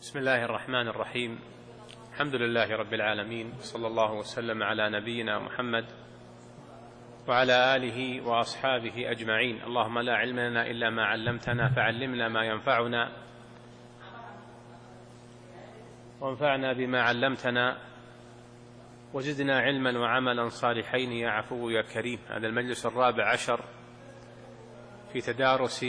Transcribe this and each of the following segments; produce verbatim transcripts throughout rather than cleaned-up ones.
بسم الله الرحمن الرحيم. الحمد لله رب العالمين، صلى الله وسلم على نبينا محمد وعلى آله وأصحابه أجمعين. اللهم لا علم لنا إلا ما علمتنا فعلمنا ما ينفعنا وانفعنا بما علمتنا وزدنا علما وعملا صالحين يا عفو يا كريم. هذا المجلس الرابع عشر في تدارس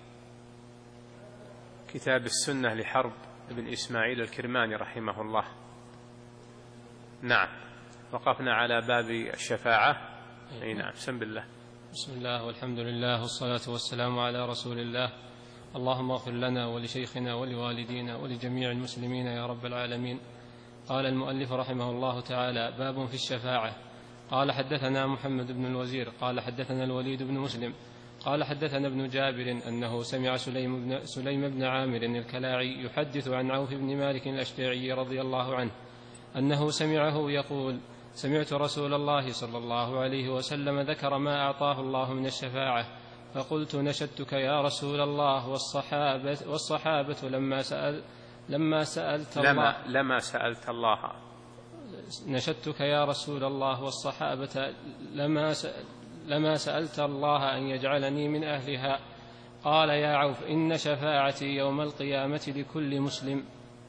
كتاب السنة لحرب ابن إسماعيل الكرماني رحمه الله. نعم، وقفنا على باب الشفاعة. أي نعم، بسم الله. بسم الله والحمد لله والصلاة والسلام على رسول الله. اللهم اغفر لنا ولشيخنا ولوالدينا ولجميع المسلمين يا رب العالمين. قال المؤلف رحمه الله تعالى: باب في الشفاعة. قال حدثنا محمد بن الوزير قال حدثنا الوليد بن مسلم قال حدثنا ابن جابر أنه سمع سليم بن, سليم بن عامر الكلاعي يحدث عن عوف بن مالك الأشجعي رضي الله عنه أنه سمعه يقول: سمعت رسول الله صلى الله عليه وسلم ذكر ما أعطاه الله من الشفاعة، فقلت: نشدتك يا رسول الله والصحابة, والصحابة لما, سأل لما سألت لما, الله لما سألت الله نشدتك يا رسول الله والصحابة لما سأل لما سألت الله أن يجعلني من أهلها. قال: يا عوف، إن شفاعتي يوم القيامة لكل مسلم.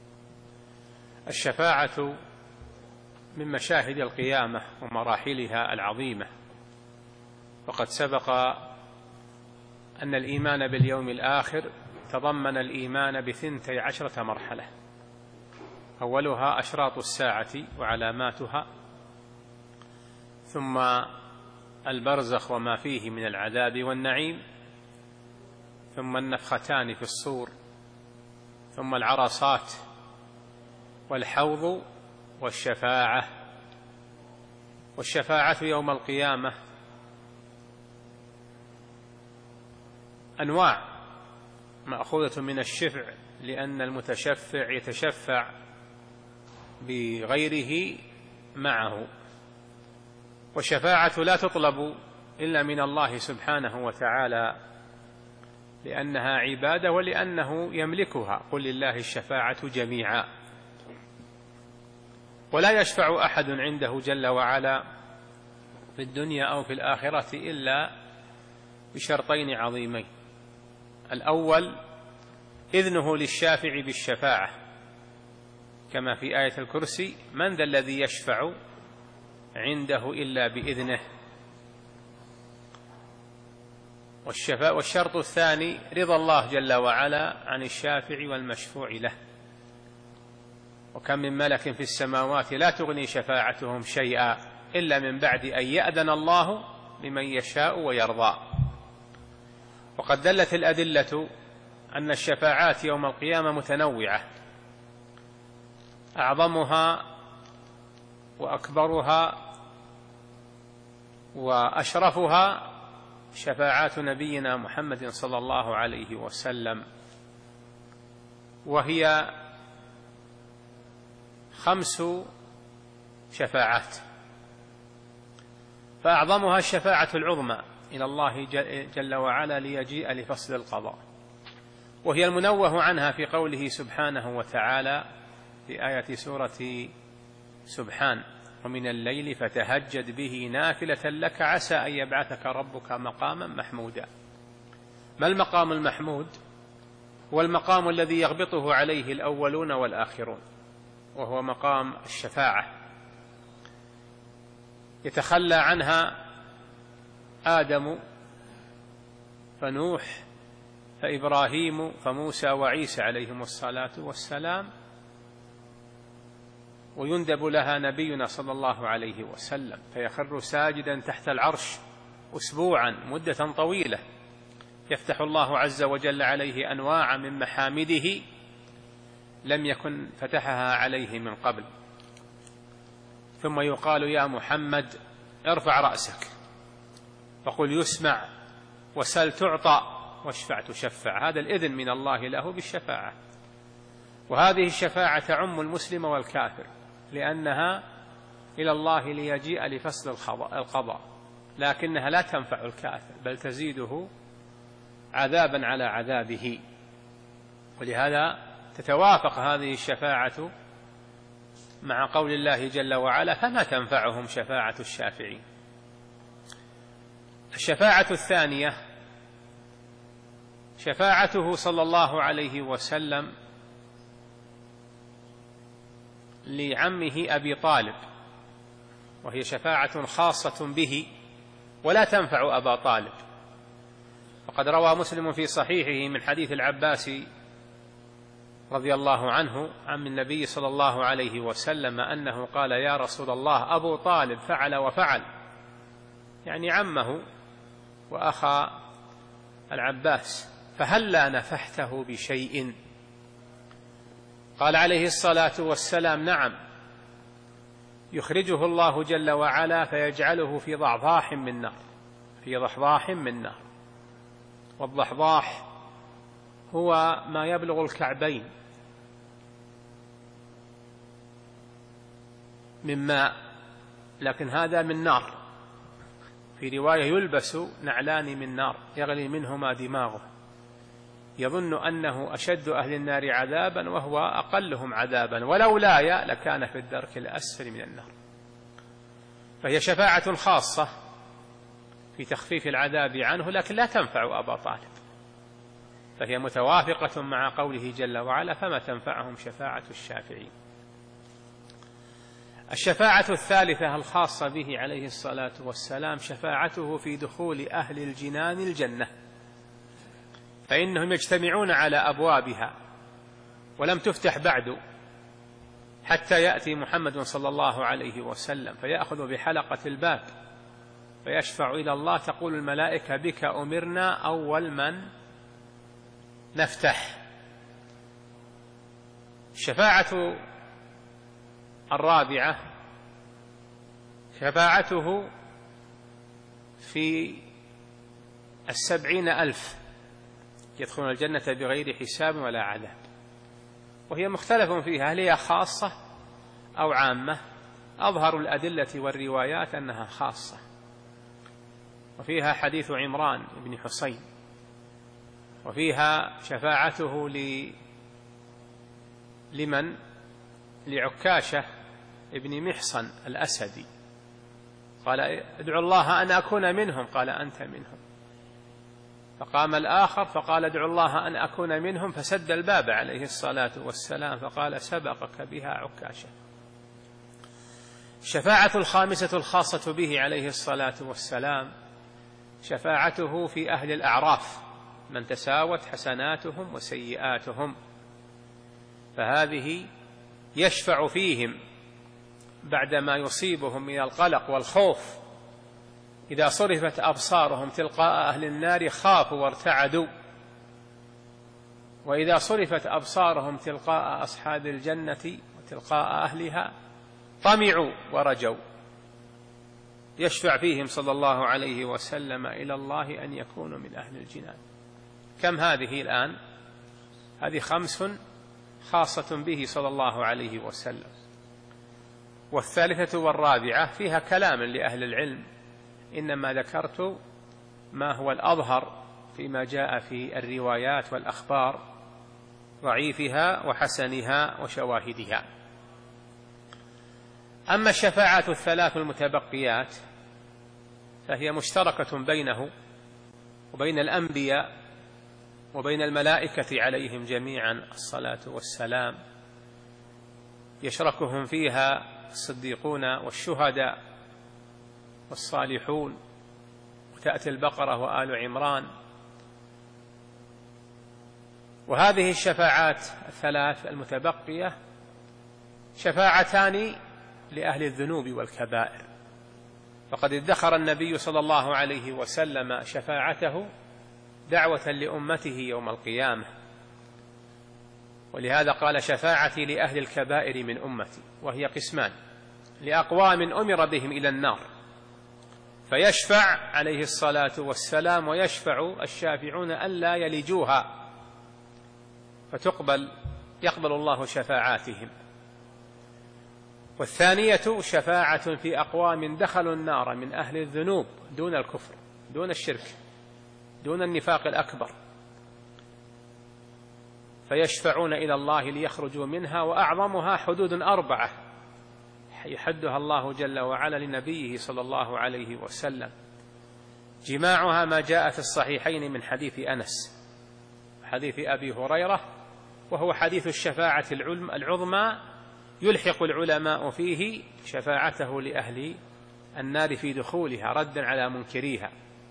الشفاعة من مشاهد القيامة ومراحلها العظيمة، وقد سبق أن الإيمان باليوم الآخر تضمن الإيمان بثنتي عشرة مرحلة، أولها أشراط الساعة وعلاماتها، ثم البرزخ وما فيه من العذاب والنعيم، ثم النفختان في الصور، ثم العرصات والحوض والشفاعة. والشفاعة يوم القيامة أنواع مأخوذة من الشفع، لأن المتشفع يتشفع بغيره معه، والشفاعة لا تطلب إلا من الله سبحانه وتعالى، لأنها عبادة ولأنه يملكها. قل لله الشفاعة جميعا، ولا يشفع أحد عنده جل وعلا في الدنيا أو في الآخرة إلا بشرطين عظيمين: الأول إذنه للشافع بالشفاعة، كما في آية الكرسي: من ذا الذي يشفع عنده إلا بإذنه. والشرط الثاني رضا الله جل وعلا عن الشافع والمشفوع له. وكم من ملك في السماوات لا تغني شفاعتهم شيئا إلا من بعد أن يأذن الله لمن يشاء ويرضى. وقد دلت الأدلة أن الشفاعات يوم القيامة متنوعة، أعظمها وأكبرها وأشرفها شفاعات نبينا محمد صلى الله عليه وسلم، وهي خمس شفاعات، فأعظمها الشفاعة العظمى إلى الله جل وعلا ليجيء لفصل القضاء، وهي المنوه عنها في قوله سبحانه وتعالى في آية سورة سبحان: ومن الليل فتهجد به نافلة لك عسى أن يبعثك ربك مقاما محمودا. ما المقام المحمود؟ هو المقام الذي يغبطه عليه الأولون والآخرون، وهو مقام الشفاعة، يتخلى عنها آدم فنوح فإبراهيم فموسى وعيسى عليهم الصلاة والسلام، ويندب لها نبينا صلى الله عليه وسلم، فيخر ساجدا تحت العرش أسبوعا مدة طويلة، يفتح الله عز وجل عليه أنواع من محامده لم يكن فتحها عليه من قبل. ثم يقال: يا محمد ارفع رأسك فقل يسمع وسل تعطى واشفع تشفع. هذا الإذن من الله له بالشفاعة. وهذه الشفاعة تعم المسلم والكافر، لأنها إلى الله ليجيء لفصل القضاء، لكنها لا تنفع الكافر بل تزيده عذابا على عذابه. ولهذا تتوافق هذه الشفاعة مع قول الله جل وعلا: فما تنفعهم شفاعة الشافعين. الشفاعة الثانية شفاعته صلى الله عليه وسلم لعمه أبي طالب، وهي شفاعة خاصة به ولا تنفع أبا طالب. وقد روى مسلم في صحيحه من حديث العباس رضي الله عنه عن النبي صلى الله عليه وسلم أنه قال: يا رسول الله، أبو طالب فعل وفعل، يعني عمه وأخا العباس، فهلا نفحته بشيء؟ قال عليه الصلاة والسلام: نعم، يخرجه الله جل وعلا فيجعله في ضحضاح من نار، في ضحضاح من نار. والضحضاح هو ما يبلغ الكعبين من ماء، لكن هذا من نار. في رواية: يلبس نعلان من نار يغلي منهما دماغه، يظن أنه أشد أهل النار عذابا وهو أقلهم عذابا، ولولاي لكان في الدرك الأسفل من النار. فهي شفاعة خاصة في تخفيف العذاب عنه، لكن لا تنفع أبا طالب، فهي متوافقة مع قوله جل وعلا: فما تنفعهم شفاعة الشافعين. الشفاعة الثالثة الخاصة به عليه الصلاة والسلام شفاعته في دخول أهل الجنان الجنة، فإنهم يجتمعون على أبوابها ولم تفتح بعد حتى يأتي محمد صلى الله عليه وسلم فيأخذ بحلقة الباب فيشفع إلى الله، تقول الملائكة: بك أمرنا أول من نفتح. الشفاعة الرابعة شفاعته في السبعين ألف يدخلون الجنة بغير حساب ولا عذاب، وهي مختلف فيها هل هي خاصة أو عامة. أظهر الأدلة والروايات أنها خاصة، وفيها حديث عمران بن حسين، وفيها شفاعته ل... لمن لعكاشة ابن محصن الأسدي، قال: ادعو الله أن أكون منهم، قال: أنت منهم. فقام الآخر فقال: ادعو الله أن أكون منهم، فسد الباب عليه الصلاة والسلام فقال: سبقك بها عكاشة. الشفاعة الخامسة الخاصة به عليه الصلاة والسلام شفاعته في أهل الأعراف، من تساوت حسناتهم وسيئاتهم، فهذه يشفع فيهم بعدما يصيبهم من القلق والخوف، إذا صرفت أبصارهم تلقاء أهل النار خافوا وارتعدوا، وإذا صرفت أبصارهم تلقاء أصحاب الجنة وتلقاء أهلها طمعوا ورجوا. يشفع فيهم صلى الله عليه وسلم إلى الله أن يكونوا من أهل الجنان. كم هذه الآن؟ هذه خمس خاصة به صلى الله عليه وسلم. والثالثة والرابعة فيها كلام لأهل العلم، إنما ذكرت ما هو الأظهر فيما جاء في الروايات والأخبار، ضعيفها وحسنها وشواهدها. أما الشفاعة الثلاث المتبقيات فهي مشتركة بينه وبين الأنبياء وبين الملائكة عليهم جميعا الصلاة والسلام، يشركهم فيها الصديقون والشهداء والصالحون، وتأتي البقرة وآل عمران. وهذه الشفاعات الثلاث المتبقية شفاعتان لأهل الذنوب والكبائر، فقد ادخر النبي صلى الله عليه وسلم شفاعته دعوة لأمته يوم القيامة، ولهذا قال: شفاعتي لأهل الكبائر من أمتي، وهي قسمان: لأقوام أمر بهم إلى النار فيشفع عليه الصلاة والسلام، ويشفع الشافعون ألا يلجوها فتقبل يقبل الله شفاعاتهم. والثانية شفاعة في أقوام دخلوا النار من أهل الذنوب دون الكفر، دون الشرك، دون النفاق الأكبر، فيشفعون إلى الله ليخرجوا منها، وأعظمها حدود أربعة يحدها الله جل وعلا لنبيه صلى الله عليه وسلم، جماعها ما جاء في الصحيحين من حديث أنس حديث أبي هريرة، وهو حديث الشفاعة العظمى يلحق العلماء فيه شفاعته لأهل النار في دخولها ردا على منكريها.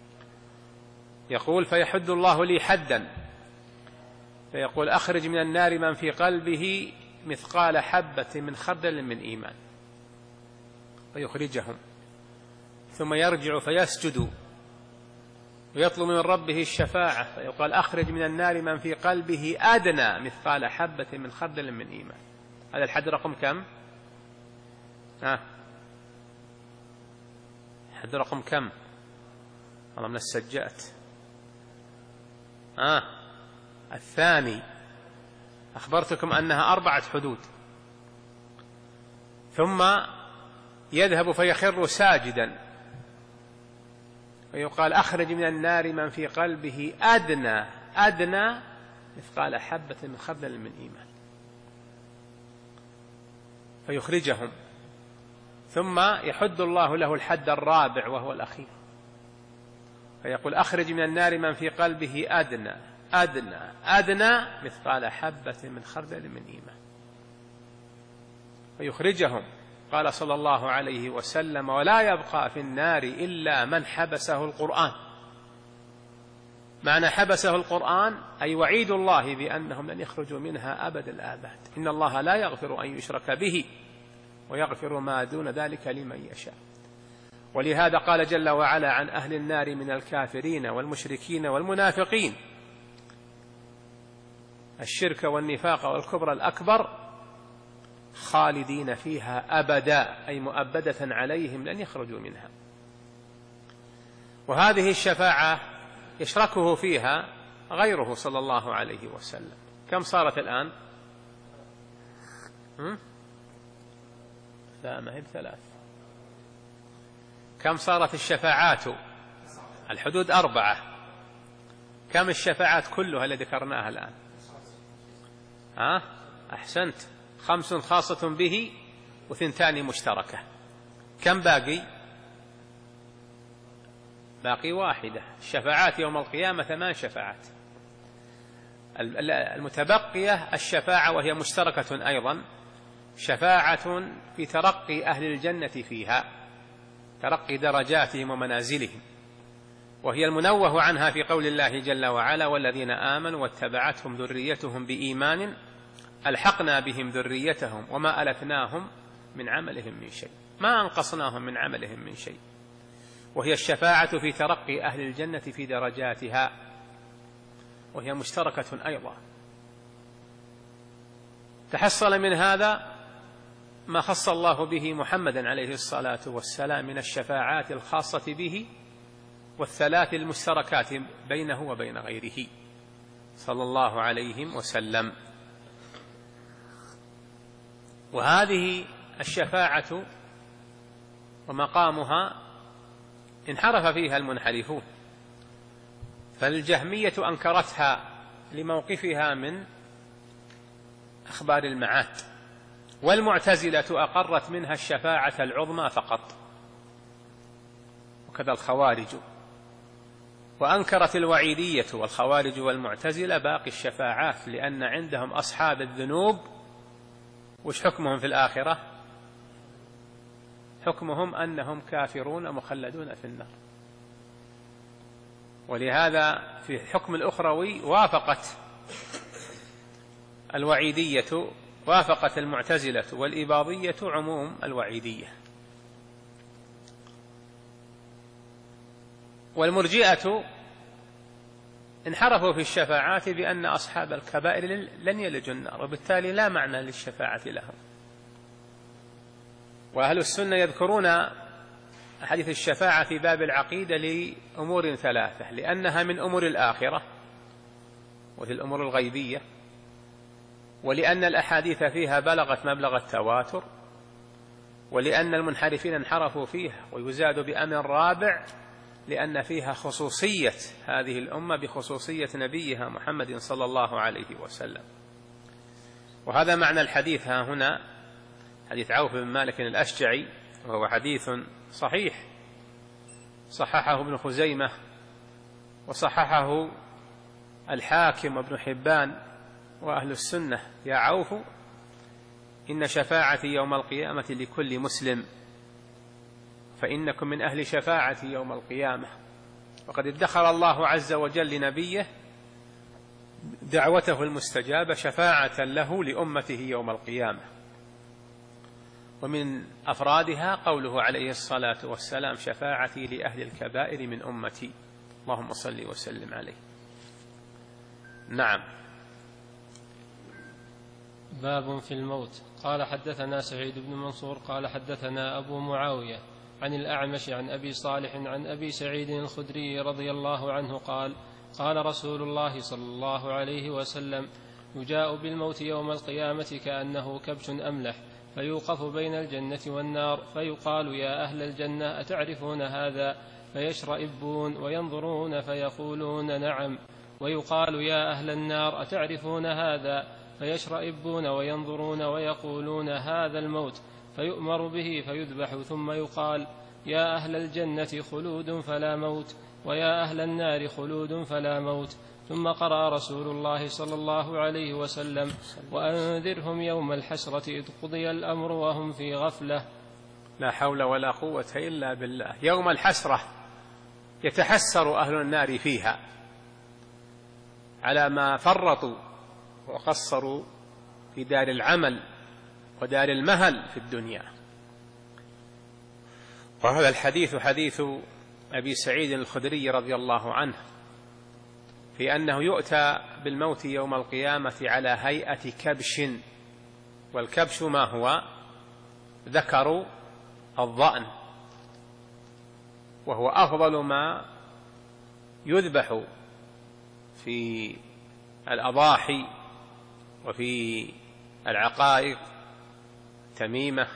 يقول: فيحد الله لي حدا، فيقول: أخرج من النار من في قلبه مثقال حبة من خردل من إيمان، فيخرجهم، ثم يرجع فيسجد ويطلب من ربه الشفاعة، فيقال: أخرج من النار من في قلبه أدنى مثقال حبة من خردل من إيمان. هذا الحد رقم كم؟ ها حد رقم كم؟ والله من السجات. آه الثاني، أخبرتكم أنها أربعة حدود. ثم يذهب فيخر ساجدا، ويقال: أخرج من النار من في قلبه أدنى أدنى مثقال حبة من خردل من إيمان، فيخرجهم، ثم يحد الله له الحد الرابع وهو الأخير، فيقول: أخرج من النار من في قلبه أدنى أدنى أدنى مثقال حبة من خردل من إيمان، فيخرجهم. قال صلى الله عليه وسلم: ولا يبقى في النار إلا من حبسه القرآن. معنى حبسه القرآن أي وعيد الله بأنهم لن يخرجوا منها أبد الآباد. إن الله لا يغفر أن يشرك به ويغفر ما دون ذلك لمن يشاء. ولهذا قال جل وعلا عن أهل النار من الكافرين والمشركين والمنافقين الشرك والنفاق والكبر الأكبر خالدين فيها أبدا، أي مؤبدة عليهم لن يخرجوا منها. وهذه الشفاعة يشركه فيها غيره صلى الله عليه وسلم. كم صارت الآن؟ لا، ما هي بثلاث. كم صارت الشفاعات؟ الحدود أربعة. كم الشفاعات كلها اللي ذكرناها الآن؟ ها؟ أحسنت، خمس خاصة به وثنتان مشتركة. كم باقي؟ باقي واحدة. الشفاعات يوم القيامة ثمان شفاعات. المتبقية الشفاعة وهي مشتركة أيضا، شفاعة في ترقي أهل الجنة فيها، ترقي درجاتهم ومنازلهم، وهي المنوه عنها في قول الله جل وعلا: والذين آمنوا واتبعتهم ذريتهم بإيمان ألحقنا بهم ذريتهم وما ألتناهم من عملهم من شيء، ما أنقصناهم من عملهم من شيء. وهي الشفاعة في ترقي أهل الجنة في درجاتها، وهي مشتركة أيضا. تحصل من هذا ما خص الله به محمدا عليه الصلاة والسلام من الشفاعات الخاصة به والثلاث المشتركات بينه وبين غيره صلى الله عليه وسلم. وهذه الشفاعة ومقامها انحرف فيها المنحرفون، فالجهمية أنكرتها لموقفها من أخبار المعاد، والمعتزلة أقرت منها الشفاعة العظمى فقط، وكذا الخوارج. وأنكرت الوعيدية والخوارج والمعتزلة باقي الشفاعات، لأن عندهم أصحاب الذنوب وش حكمهم في الآخرة؟ حكمهم أنهم كافرون مخلدون في النار. ولهذا في الحكم الأخروي وافقت الوعيدية، وافقت المعتزلة والإباضية عموم الوعيدية. والمرجئة انحرفوا في الشفاعات بأن أصحاب الكبائر لن يلجوا النار، وبالتالي لا معنى للشفاعة لهم. وأهل السنة يذكرون حديث الشفاعة في باب العقيدة لأمور ثلاثة: لأنها من أمور الآخرة وهي الأمور الغيبية، ولأن الأحاديث فيها بلغت مبلغ التواتر، ولأن المنحرفين انحرفوا فيها. ويزاد بأمر رابع: لأن فيها خصوصية هذه الأمة بخصوصية نبيها محمد صلى الله عليه وسلم. وهذا معنى الحديث ها هنا، حديث عوف بن مالك الأشجعي، وهو حديث صحيح صححه ابن خزيمة وصححه الحاكم وابن حبان وأهل السنة: يا عوف إن شفاعتي يوم القيامة لكل مسلم، فإنكم من أهل شفاعتي يوم القيامة. وقد ادخر الله عز وجل لنبيه دعوته المستجابة شفاعة له لأمته يوم القيامة، ومن أفرادها قوله عليه الصلاة والسلام: شفاعتي لأهل الكبائر من أمتي. اللهم صل وسلم عليه. نعم. باب في الموت. قال حدثنا سعيد بن منصور قال حدثنا أبو معاوية عن الأعمش عن أبي صالح عن أبي سعيد الخدري رضي الله عنه قال: قال رسول الله صلى الله عليه وسلم: يجاء بالموت يوم القيامة كأنه كبش أملح، فيوقف بين الجنة والنار، فيقال: يا أهل الجنة أتعرفون هذا؟ فيشرئبون وينظرون فيقولون: نعم. ويقال: يا أهل النار أتعرفون هذا؟ فيشرئبون وينظرون ويقولون: هذا الموت. فيؤمر به فيذبح، ثم يقال: يا أهل الجنة خلود فلا موت، ويا أهل النار خلود فلا موت. ثم قرأ رسول الله صلى الله عليه وسلم: وأنذرهم يوم الحسرة إذ قضي الأمر وهم في غفلة. لا حول ولا قوة إلا بالله. يوم الحسرة يتحسر أهل النار فيها على ما فرطوا وقصروا في دار العمل ودار المهل في الدنيا. وهذا الحديث حديث أبي سعيد الخدري رضي الله عنه في أنه يؤتى بالموت يوم القيامة على هيئة كبش، والكبش ما هو؟ ذكر الضأن، وهو أفضل ما يذبح في الأضاحي وفي العقائق تميمة،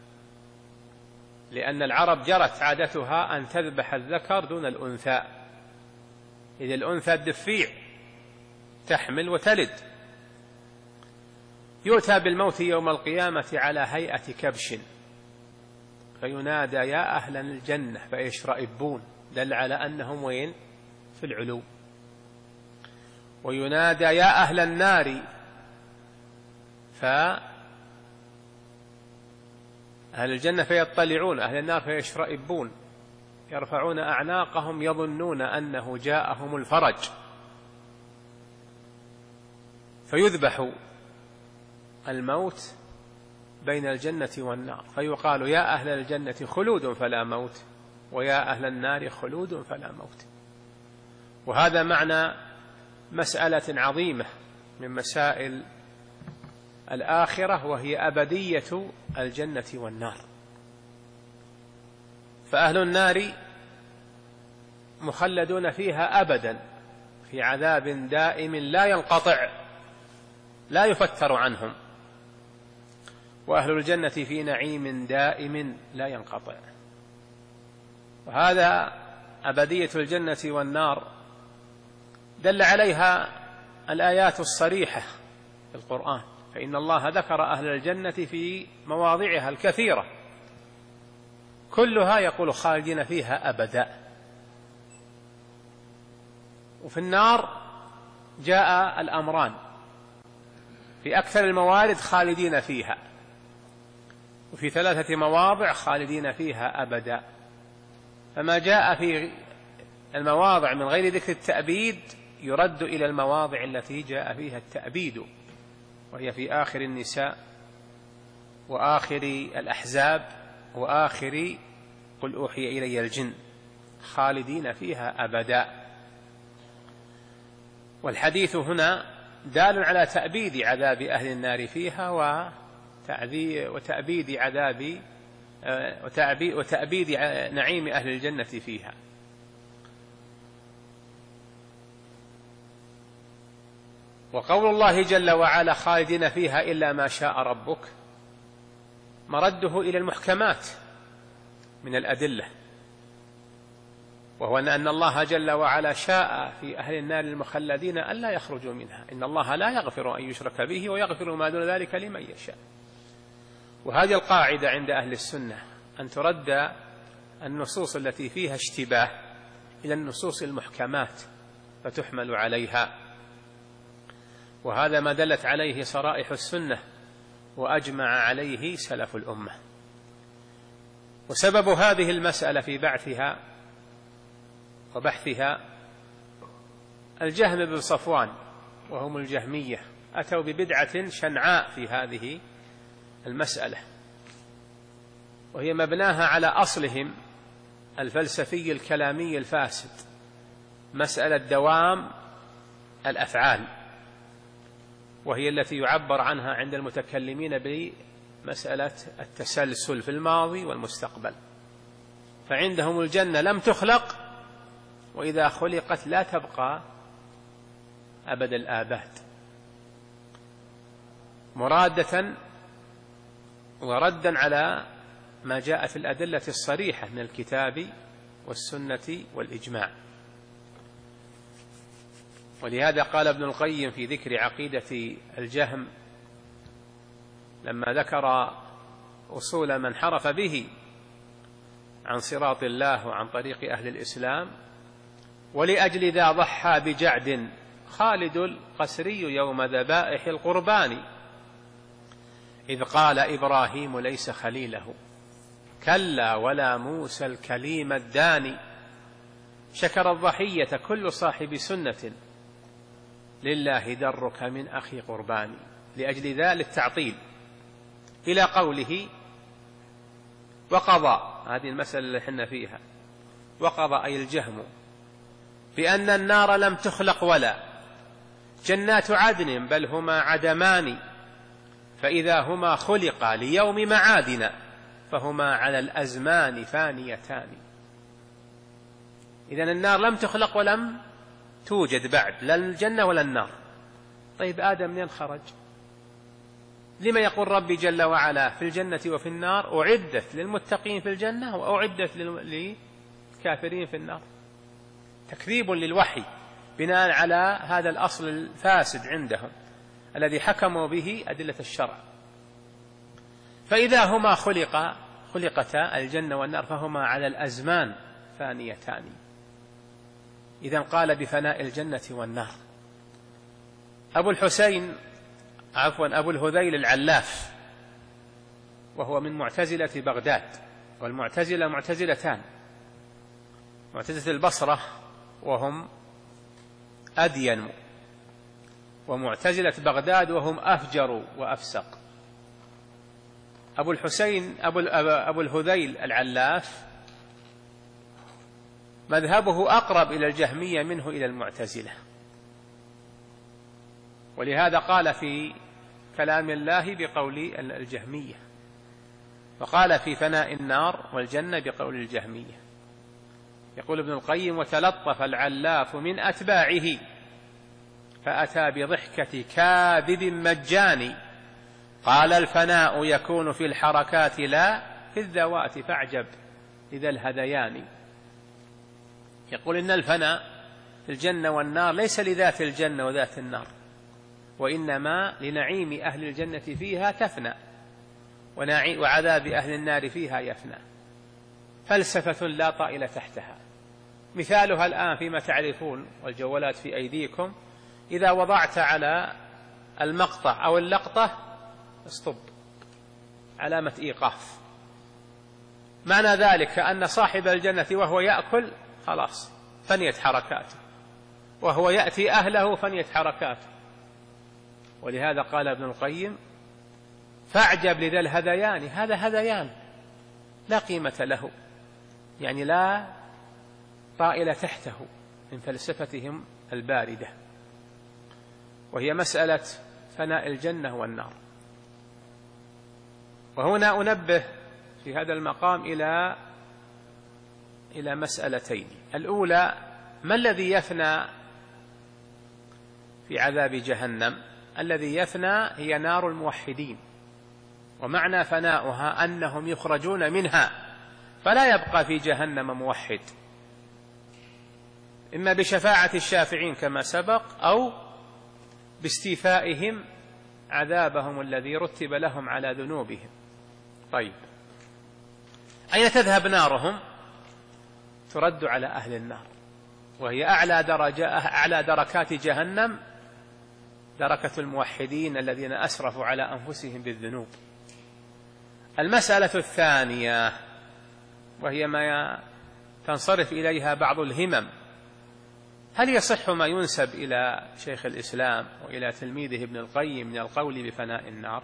لأن العرب جرت عادتها أن تذبح الذكر دون الأنثى، إذ الأنثى الدفيع تحمل وتلد. يؤتى بالموت يوم القيامة على هيئة كبش، فينادى: يا أهل الجنة، فيشرئبون، دل على أنهم وين؟ في العلو. وينادى: يا أهل النار، فأهل الجنة فيطلعون، أهل النار فيشرئبون، يرفعون أعناقهم يظنون أنه جاءهم الفرج، فيذبح الموت بين الجنة والنار، فيقال: يا أهل الجنة خلود فلا موت، ويا أهل النار خلود فلا موت. وهذا معنى مسألة عظيمة من مسائل الآخرة، وهي أبدية الجنة والنار. فأهل النار مخلدون فيها أبدا في عذاب دائم لا ينقطع لا يفتر عنهم، وأهل الجنة في نعيم دائم لا ينقطع. وهذا أبدية الجنة والنار دل عليها الآيات الصريحة في القرآن، فإن الله ذكر أهل الجنة في مواضعها الكثيرة كلها يقول خالدين فيها أبدا. وفي النار جاء الأمران، في أكثر الموارد خالدين فيها، وفي ثلاثة مواضع خالدين فيها أبدا. فما جاء في المواضع من غير ذكر التأبيد يرد إلى المواضع التي جاء فيها التأبيد، وهي في آخر النساء وآخر الأحزاب وآخر قل أوحي إلي الجن، خالدين فيها أبدا. والحديث هنا دال على تأبيد عذاب أهل النار فيها وتأبيد عذاب وتأبيد نعيم أهل الجنة فيها. وقول الله جل وعلا خالدين فيها إلا ما شاء ربك مرده إلى المحكمات من الأدلة، وهو أن الله جل وعلا شاء في أهل النار المخلدين ألا يخرجوا منها، إن الله لا يغفر أن يشرك به ويغفر ما دون ذلك لمن يشاء. وهذه القاعدة عند أهل السنة، أن ترد النصوص التي فيها اشتباه إلى النصوص المحكمات فتحمل عليها، وهذا ما دلت عليه صرائح السنة وأجمع عليه سلف الأمة. وسبب هذه المسألة في بعثها وبحثها الجهم بن صفوان وهم الجهمية، أتوا ببدعة شنعاء في هذه المسألة، وهي مبناها على أصلهم الفلسفي الكلامي الفاسد، مسألة دوام الأفعال، وهي التي يعبر عنها عند المتكلمين بمسألة التسلسل في الماضي والمستقبل. فعندهم الجنة لم تخلق، وإذا خلقت لا تبقى أبد الآباد، مرادة وردا على ما جاء في الأدلة الصريحة من الكتاب والسنة والإجماع. ولهذا قال ابن القيم في ذكر عقيدة الجهم لما ذكر أصول من حرف به عن صراط الله وعن طريق أهل الإسلام: ولأجل ذا ضحى بجعد خالد القسري يوم ذبائح القربان، إذ قال إبراهيم ليس خليله كلا ولا موسى الكليم الداني، شكر الضحية كل صاحب سنة لله درك من أخي قرباني. لأجل ذلك التعطيل إلى قوله وقضى، هذه المسألة اللي حنا فيها، وقضى أي الجهم بأن النار لم تخلق ولا جنات عدن بل هما عدمان، فإذا هما خلقا ليوم معادنا فهما على الأزمان فانيتان. إذن النار لم تخلق ولم توجد بعد، لا الجنة ولا النار. طيب آدم منين خرج؟ لما يقول ربي جل وعلا في الجنة وفي النار أعدت للمتقين في الجنة وأعدت للكافرين في النار؟ تكذيب للوحي بناء على هذا الأصل الفاسد عندهم الذي حكموا به أدلة الشرع. فإذا هما خلقا خلقتا الجنة والنار فهما على الأزمان فانيتان. إذن قال بفناء الجنة والنار. أبو الحسين عفوا أبو الهذيل العلاف، وهو من معتزلة بغداد، والمعتزلة معتزلتان: معتزلة البصرة وهم أدين، ومعتزلة بغداد وهم أفجر وأفسق. أبو الحسين أبو, أبو الهذيل العلاف مذهبه أقرب إلى الجهمية منه إلى المعتزلة، ولهذا قال في كلام الله بقول الجهمية، وقال في فناء النار والجنة بقول الجهمية. يقول ابن القيم: وتلطف العلاف من أتباعه فأتى بضحكة كاذب مجاني، قال الفناء يكون في الحركات لا في الذوات فاعجب إذا الهذيان. يقول إن الفناء في الجنة والنار ليس لذات الجنة وذات النار، وإنما لنعيم أهل الجنة فيها تفنى وعذاب أهل النار فيها يفنى. فلسفة لا طائل تحتها. مثالها الآن فيما تعرفون والجوالات في أيديكم، إذا وضعت على المقطع أو اللقطة استوب، علامة إيقاف، معنى ذلك أن صاحب الجنة وهو يأكل خلاص فنيت حركاته، وهو يأتي أهله فنيت حركاته. ولهذا قال ابن القيم: فاعجب لذا الهذيان، هذا هذيان لا قيمة له، يعني لا طائل تحته من فلسفتهم الباردة، وهي مسألة فناء الجنة والنار. وهنا أنبه في هذا المقام إلى إلى مسألتين: الأولى ما الذي يفنى في عذاب جهنم؟ الذي يفنى هي نار الموحدين، ومعنى فناؤها أنهم يخرجون منها فلا يبقى في جهنم موحد، إما بشفاعة الشافعين كما سبق أو باستيفائهم عذابهم الذي رتب لهم على ذنوبهم. طيب، أين تذهب نارهم؟ ترد على أهل النار، وهي أعلى درجة أعلى دركات جهنم، دركة الموحدين الذين أسرفوا على أنفسهم بالذنوب. المسألة الثانية، وهي ما تنصرف إليها بعض الهمم: هل يصح ما ينسب إلى شيخ الإسلام وإلى تلميذه ابن القيم من القول بفناء النار؟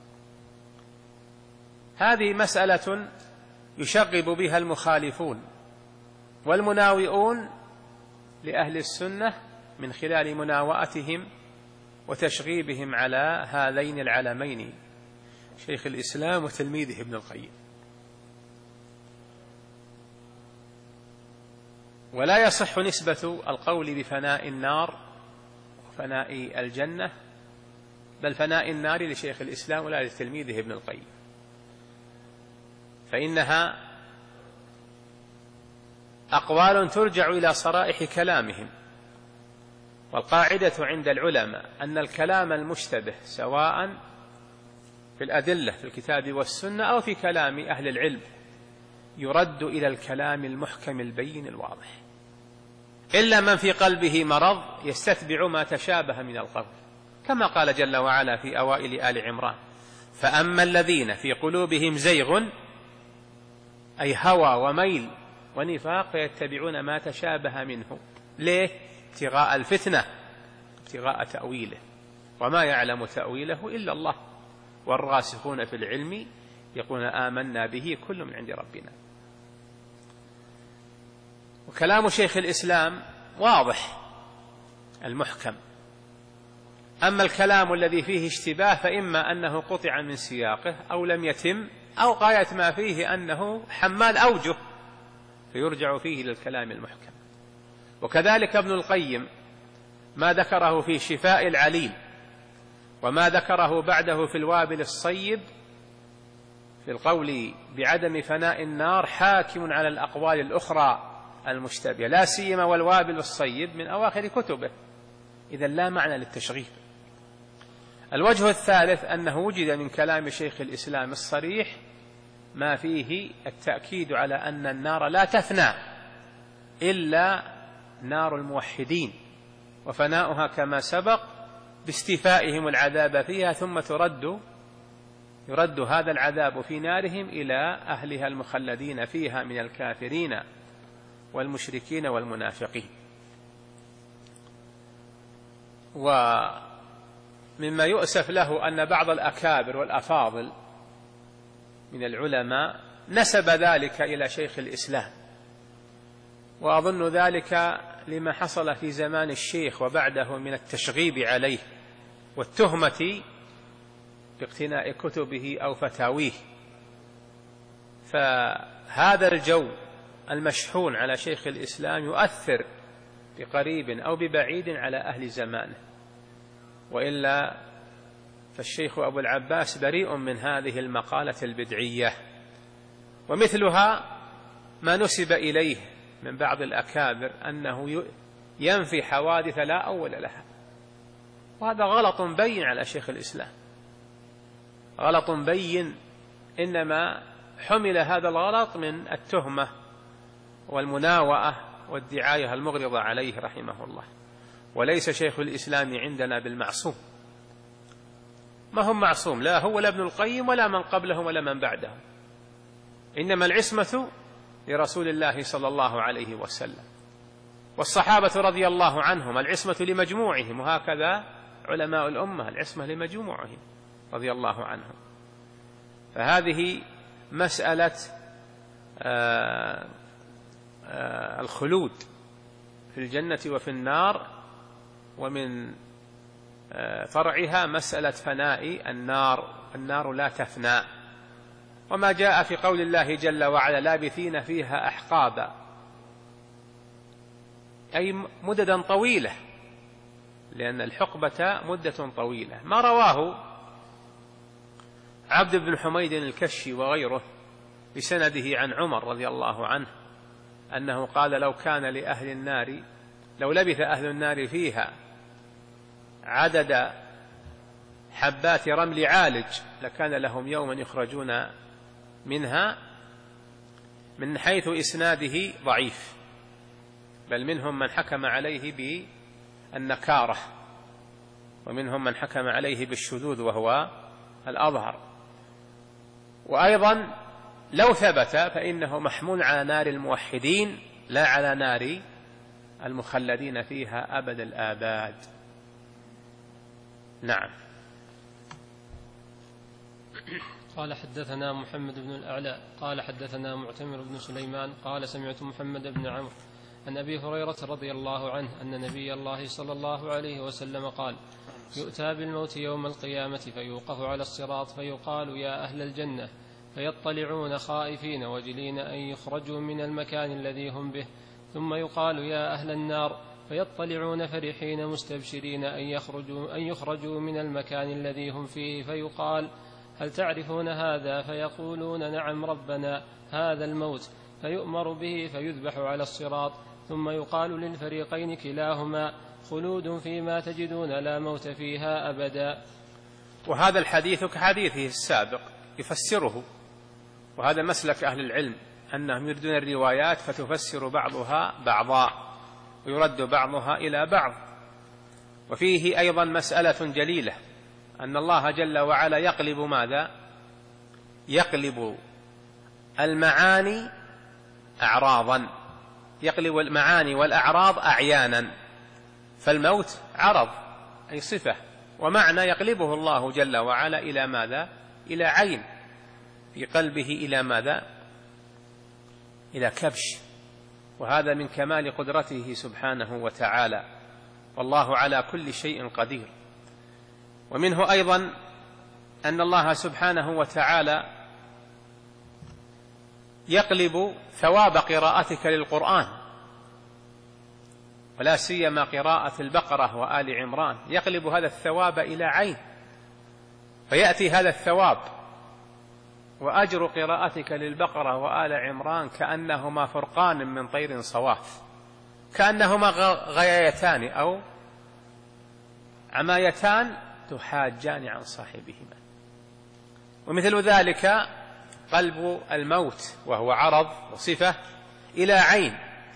هذه مسألة يشغب بها المخالفون والمناوئون لأهل السنة من خلال مناوئتهم وتشغيبهم على هذين العلمين شيخ الإسلام وتلميذه ابن القيم. ولا يصح نسبة القول بفناء النار وفناء الجنة، بل فناء النار لشيخ الإسلام ولا لتلميذه ابن القيم، فإنها أقوال ترجع إلى صرائح كلامهم. والقاعدة عند العلماء أن الكلام المشتبه سواء في الأدلة في الكتاب والسنة أو في كلام أهل العلم يرد إلى الكلام المحكم البين الواضح، إلا من في قلبه مرض يستتبع ما تشابه من القول، كما قال جل وعلا في أوائل آل عمران: فأما الذين في قلوبهم زيغ، أي هوى وميل ونفاق، فيتبعون ما تشابه منه. ليه؟ ابتغاء الفتنة، ابتغاء تأويله، وما يعلم تأويله إلا الله، والراسخون في العلم يقولون آمنا به كل من عند ربنا. وكلام شيخ الإسلام واضح المحكم. أما الكلام الذي فيه اشتباه فإما أنه قطع من سياقه أو لم يتم، أو غاية ما فيه أنه حمال أوجه فيرجع فيه للكلام المحكم. وكذلك ابن القيم ما ذكره في شفاء العليل وما ذكره بعده في الوابل الصيب في القول بعدم فناء النار حاكم على الأقوال الأخرى المشتبهة، لا سيما والوابل الصيب من أواخر كتبه، إذا لا معنى للتشغيب. الوجه الثالث أنه وجد من كلام شيخ الإسلام الصريح ما فيه التأكيد على أن النار لا تفنى إلا نار الموحدين، وفناؤها كما سبق باستيفائهم العذاب فيها، ثم ترد يرد هذا العذاب في نارهم إلى أهلها المخلدين فيها من الكافرين والمشركين والمنافقين. ومما يؤسف له أن بعض الأكابر والأفاضل من العلماء نسب ذلك إلى شيخ الإسلام، وأظن ذلك لما حصل في زمان الشيخ وبعده من التشغيب عليه والتهمة باقتناء كتبه أو فتاويه. فهذا الجو المشحون على شيخ الإسلام يؤثر بقريب أو ببعيد على أهل زمانه، وإلا فالشيخ أبو العباس بريء من هذه المقالة البدعية. ومثلها ما نسب إليه من بعض الأكابر أنه ينفي حوادث لا أول لها، وهذا غلط بين على شيخ الإسلام، غلط بين، إنما حمل هذا الغلط من التهمة والمناوئة والدعاية المغرضة عليه رحمه الله. وليس شيخ الإسلام عندنا بالمعصوم، ما هم معصوم، لا هو ولا ابن القيم ولا من قبلهم ولا من بعدهم، إنما العصمة لرسول الله صلى الله عليه وسلم والصحابة رضي الله عنهم، العصمة لمجموعهم، وهكذا علماء الأمة العصمة لمجموعهم رضي الله عنهم. فهذه مسألة آآ آآ الخلود في الجنة وفي النار، ومن فرعها مسألة فناء النار، النار لا تفنى. وما جاء في قول الله جل وعلا لابثين فيها أحقابا، أي مددا طويلة، لأن الحقبة مدة طويلة. ما رواه عبد بن حميد الكشي وغيره بسنده عن عمر رضي الله عنه أنه قال لو كان لأهل النار لو لبث أهل النار فيها عدد حبات رمل عالج لكان لهم يوما يخرجون منها. من حيث إسناده ضعيف، بل منهم من حكم عليه بالنكارة، ومنهم من حكم عليه بالشذوذ وهو الأظهر. وأيضا لو ثبت فإنه محمول على نار الموحدين لا على نار المخلدين فيها أبد الآباد. نعم. قال حدثنا محمد بن الأعلى قال حدثنا معتمر بن سليمان قال سمعت محمد بن عمرو عن أبي هريرة رضي الله عنه أن نبي الله صلى الله عليه وسلم قال: يؤتى بالموت يوم القيامة فيوقف على الصراط فيقال: يا أهل الجنة، فيطلعون خائفين وجلين أن يخرجوا من المكان الذي هم به، ثم يقال: يا أهل النار، فيطلعون فرحين مستبشرين أن يخرجوا, أن يخرجوا من المكان الذي هم فيه، فيقال: هل تعرفون هذا؟ فيقولون: نعم ربنا، هذا الموت. فيؤمر به فيذبح على الصراط، ثم يقال للفريقين كلاهما: خلود فيما تجدون لا موت فيها أبدا. وهذا الحديث كحديثه السابق يفسره، وهذا مسلك أهل العلم أنهم يردون الروايات فتفسر بعضها بعضا ويرد بعضها إلى بعض. وفيه أيضا مسألة جليلة، أن الله جل وعلا يقلب ماذا؟ يقلب المعاني أعراضا، يقلب المعاني والأعراض أعيانا. فالموت عرض أي صفة ومعنى يقلبه الله جل وعلا إلى ماذا؟ إلى عين في قلبه، إلى ماذا؟ إلى كبش. وهذا من كمال قدرته سبحانه وتعالى، والله على كل شيء قدير. ومنه أيضا أن الله سبحانه وتعالى يقلب ثواب قراءتك للقرآن، ولا سيما قراءة البقرة وآل عمران، يقلب هذا الثواب إلى عين، فيأتي هذا الثواب وأجر قراءتك للبقرة وآل عمران كأنهما فرقان من طير صواف، كأنهما غيايتان أو عمايتان تحاجان عن صاحبهما. ومثل ذلك قلب الموت وهو عرض وصفة إلى عين،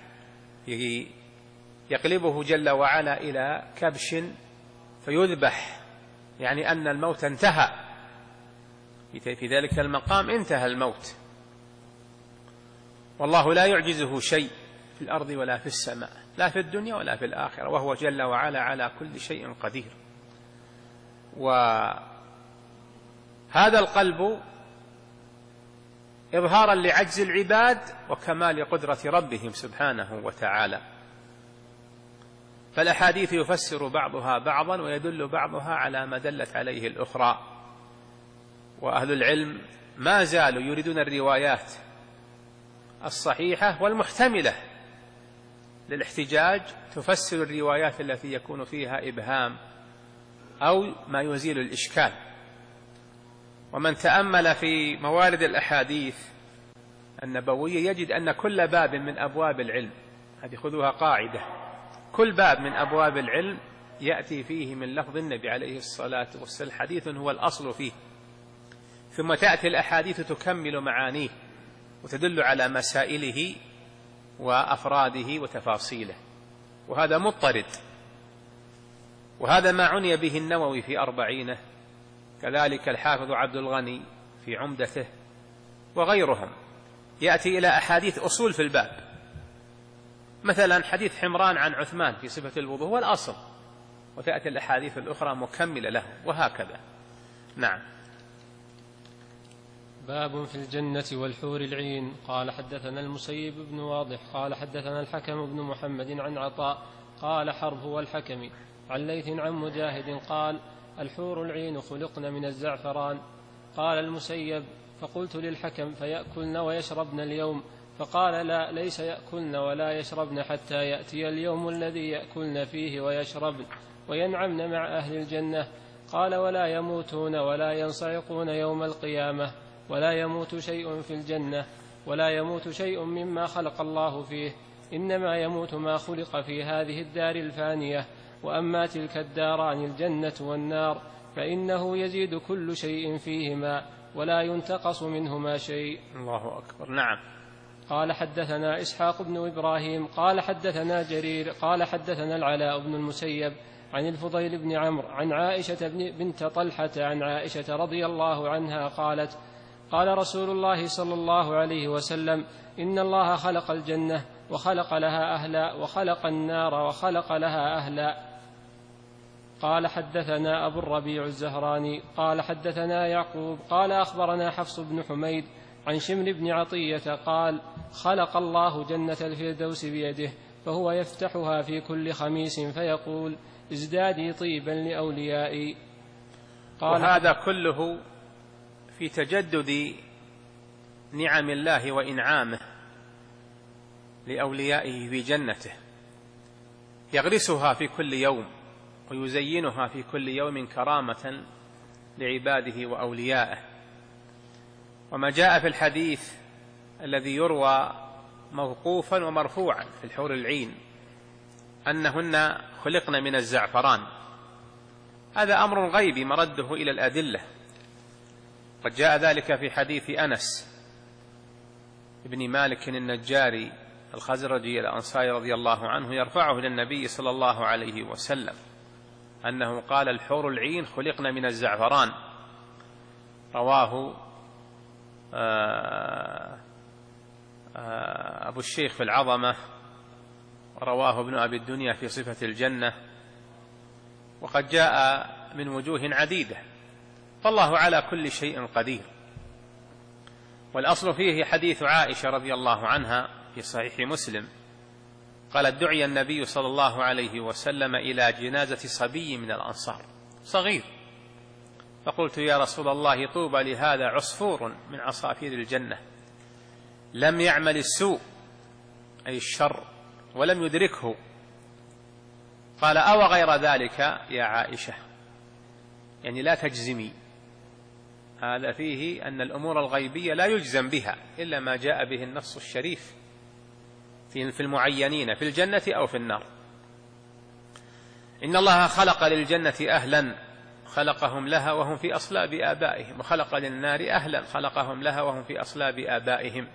يقلبه جل وعلا إلى كبش فيذبح، يعني أن الموت انتهى، في ذلك المقام انتهى الموت. والله لا يعجزه شيء في الأرض ولا في السماء، لا في الدنيا ولا في الآخرة، وهو جل وعلا على كل شيء قدير. وهذا القلب إظهارا لعجز العباد وكمال قدرة ربهم سبحانه وتعالى. فالأحاديث يفسر بعضها بعضا ويدل بعضها على ما دلت عليه الأخرى. وأهل العلم ما زالوا يريدون الروايات الصحيحة والمحتملة للاحتجاج تفسر الروايات التي يكون فيها إبهام أو ما يزيل الإشكال. ومن تأمل في موارد الأحاديث النبوية يجد أن كل باب من أبواب العلم، هذه خذوها قاعدة، كل باب من أبواب العلم يأتي فيه من لفظ النبي عليه الصلاة والسلام حديث هو الأصل فيه، ثم تأتي الأحاديث تكمل معانيه وتدل على مسائله وأفراده وتفاصيله، وهذا مضطرد. وهذا ما عني به النووي في أربعينه، كذلك الحافظ عبد الغني في عمدته وغيرهم، يأتي إلى أحاديث أصول في الباب، مثلا حديث حمران عن عثمان في صفة الوضوء هو الأصل، وتأتي الأحاديث الأخرى مكملة له، وهكذا. نعم. باب في الجنة والحور العين. قال حدثنا المسيب بن واضح قال حدثنا الحكم بن محمد عن عطاء قال حرب هو الحكم عن ليث عن مجاهد قال: الحور العين خلقن من الزعفران. قال المسيب: فقلت للحكم: فيأكلن ويشربن اليوم؟ فقال: لا، ليس يأكلن ولا يشربن حتى يأتي اليوم الذي يأكلن فيه ويشربن وينعمن مع أهل الجنة. قال: ولا يموتون ولا ينصعقون يوم القيامة، ولا يموت شيء في الجنة، ولا يموت شيء مما خلق الله فيه. إنما يموت ما خلق في هذه الدار الفانية، وأما تلك الداران الجنة والنار فإنه يزيد كل شيء فيهما ولا ينتقص منهما شيء. الله أكبر. نعم. قال حدثنا إسحاق بن إبراهيم قال حدثنا جرير قال حدثنا العلاء بن المسيب عن الفضيل بن عمرو عن عائشة بنت طلحة عن عائشة رضي الله عنها قالت قال رسول الله صلى الله عليه وسلم إن الله خلق الجنة وخلق لها أهلا وخلق النار وخلق لها أهلا. قال حدثنا أبو الربيع الزهراني قال حدثنا يعقوب قال أخبرنا حفص بن حميد عن شمر بن عطية قال خلق الله جنة الفردوس بيده فهو يفتحها في كل خميس فيقول ازدادي طيبا لأوليائي. وهذا كله في تجدد نعم الله وإنعامه لأوليائه في جنته، يغرسها في كل يوم ويزينها في كل يوم كرامة لعباده وأوليائه. وما جاء في الحديث الذي يروى موقوفا ومرفوعا في الحور العين أنهن خلقن من الزعفران، هذا أمر غيبي مرده إلى الأدلة. قد جاء ذلك في حديث أنس ابن مالك النجاري الخزرجي الأنصاري رضي الله عنه يرفعه إلى النبي صلى الله عليه وسلم أنه قال الحور العين خلقن من الزعفران، رواه أبو الشيخ في العظمة، ورواه ابن أبي الدنيا في صفة الجنة، وقد جاء من وجوه عديدة، فالله على كل شيء قدير. والأصل فيه حديث عائشة رضي الله عنها في صحيح مسلم قالت دعي النبي صلى الله عليه وسلم إلى جنازة صبي من الأنصار صغير، فقلت يا رسول الله طوبى لهذا عصفور من عصافير الجنة لم يعمل السوء أي الشر ولم يدركه. قال أو غير ذلك يا عائشة، يعني لا تجزمي، هذا فيه أن الأمور الغيبية لا يجزم بها إلا ما جاء به النص الشريف في المعينين في الجنة أو في النار. إن الله خلق للجنة أهلا خلقهم لها وهم في أصلاب آبائهم، وخلق للنار أهلا خلقهم لها وهم في أصلاب آبائهم.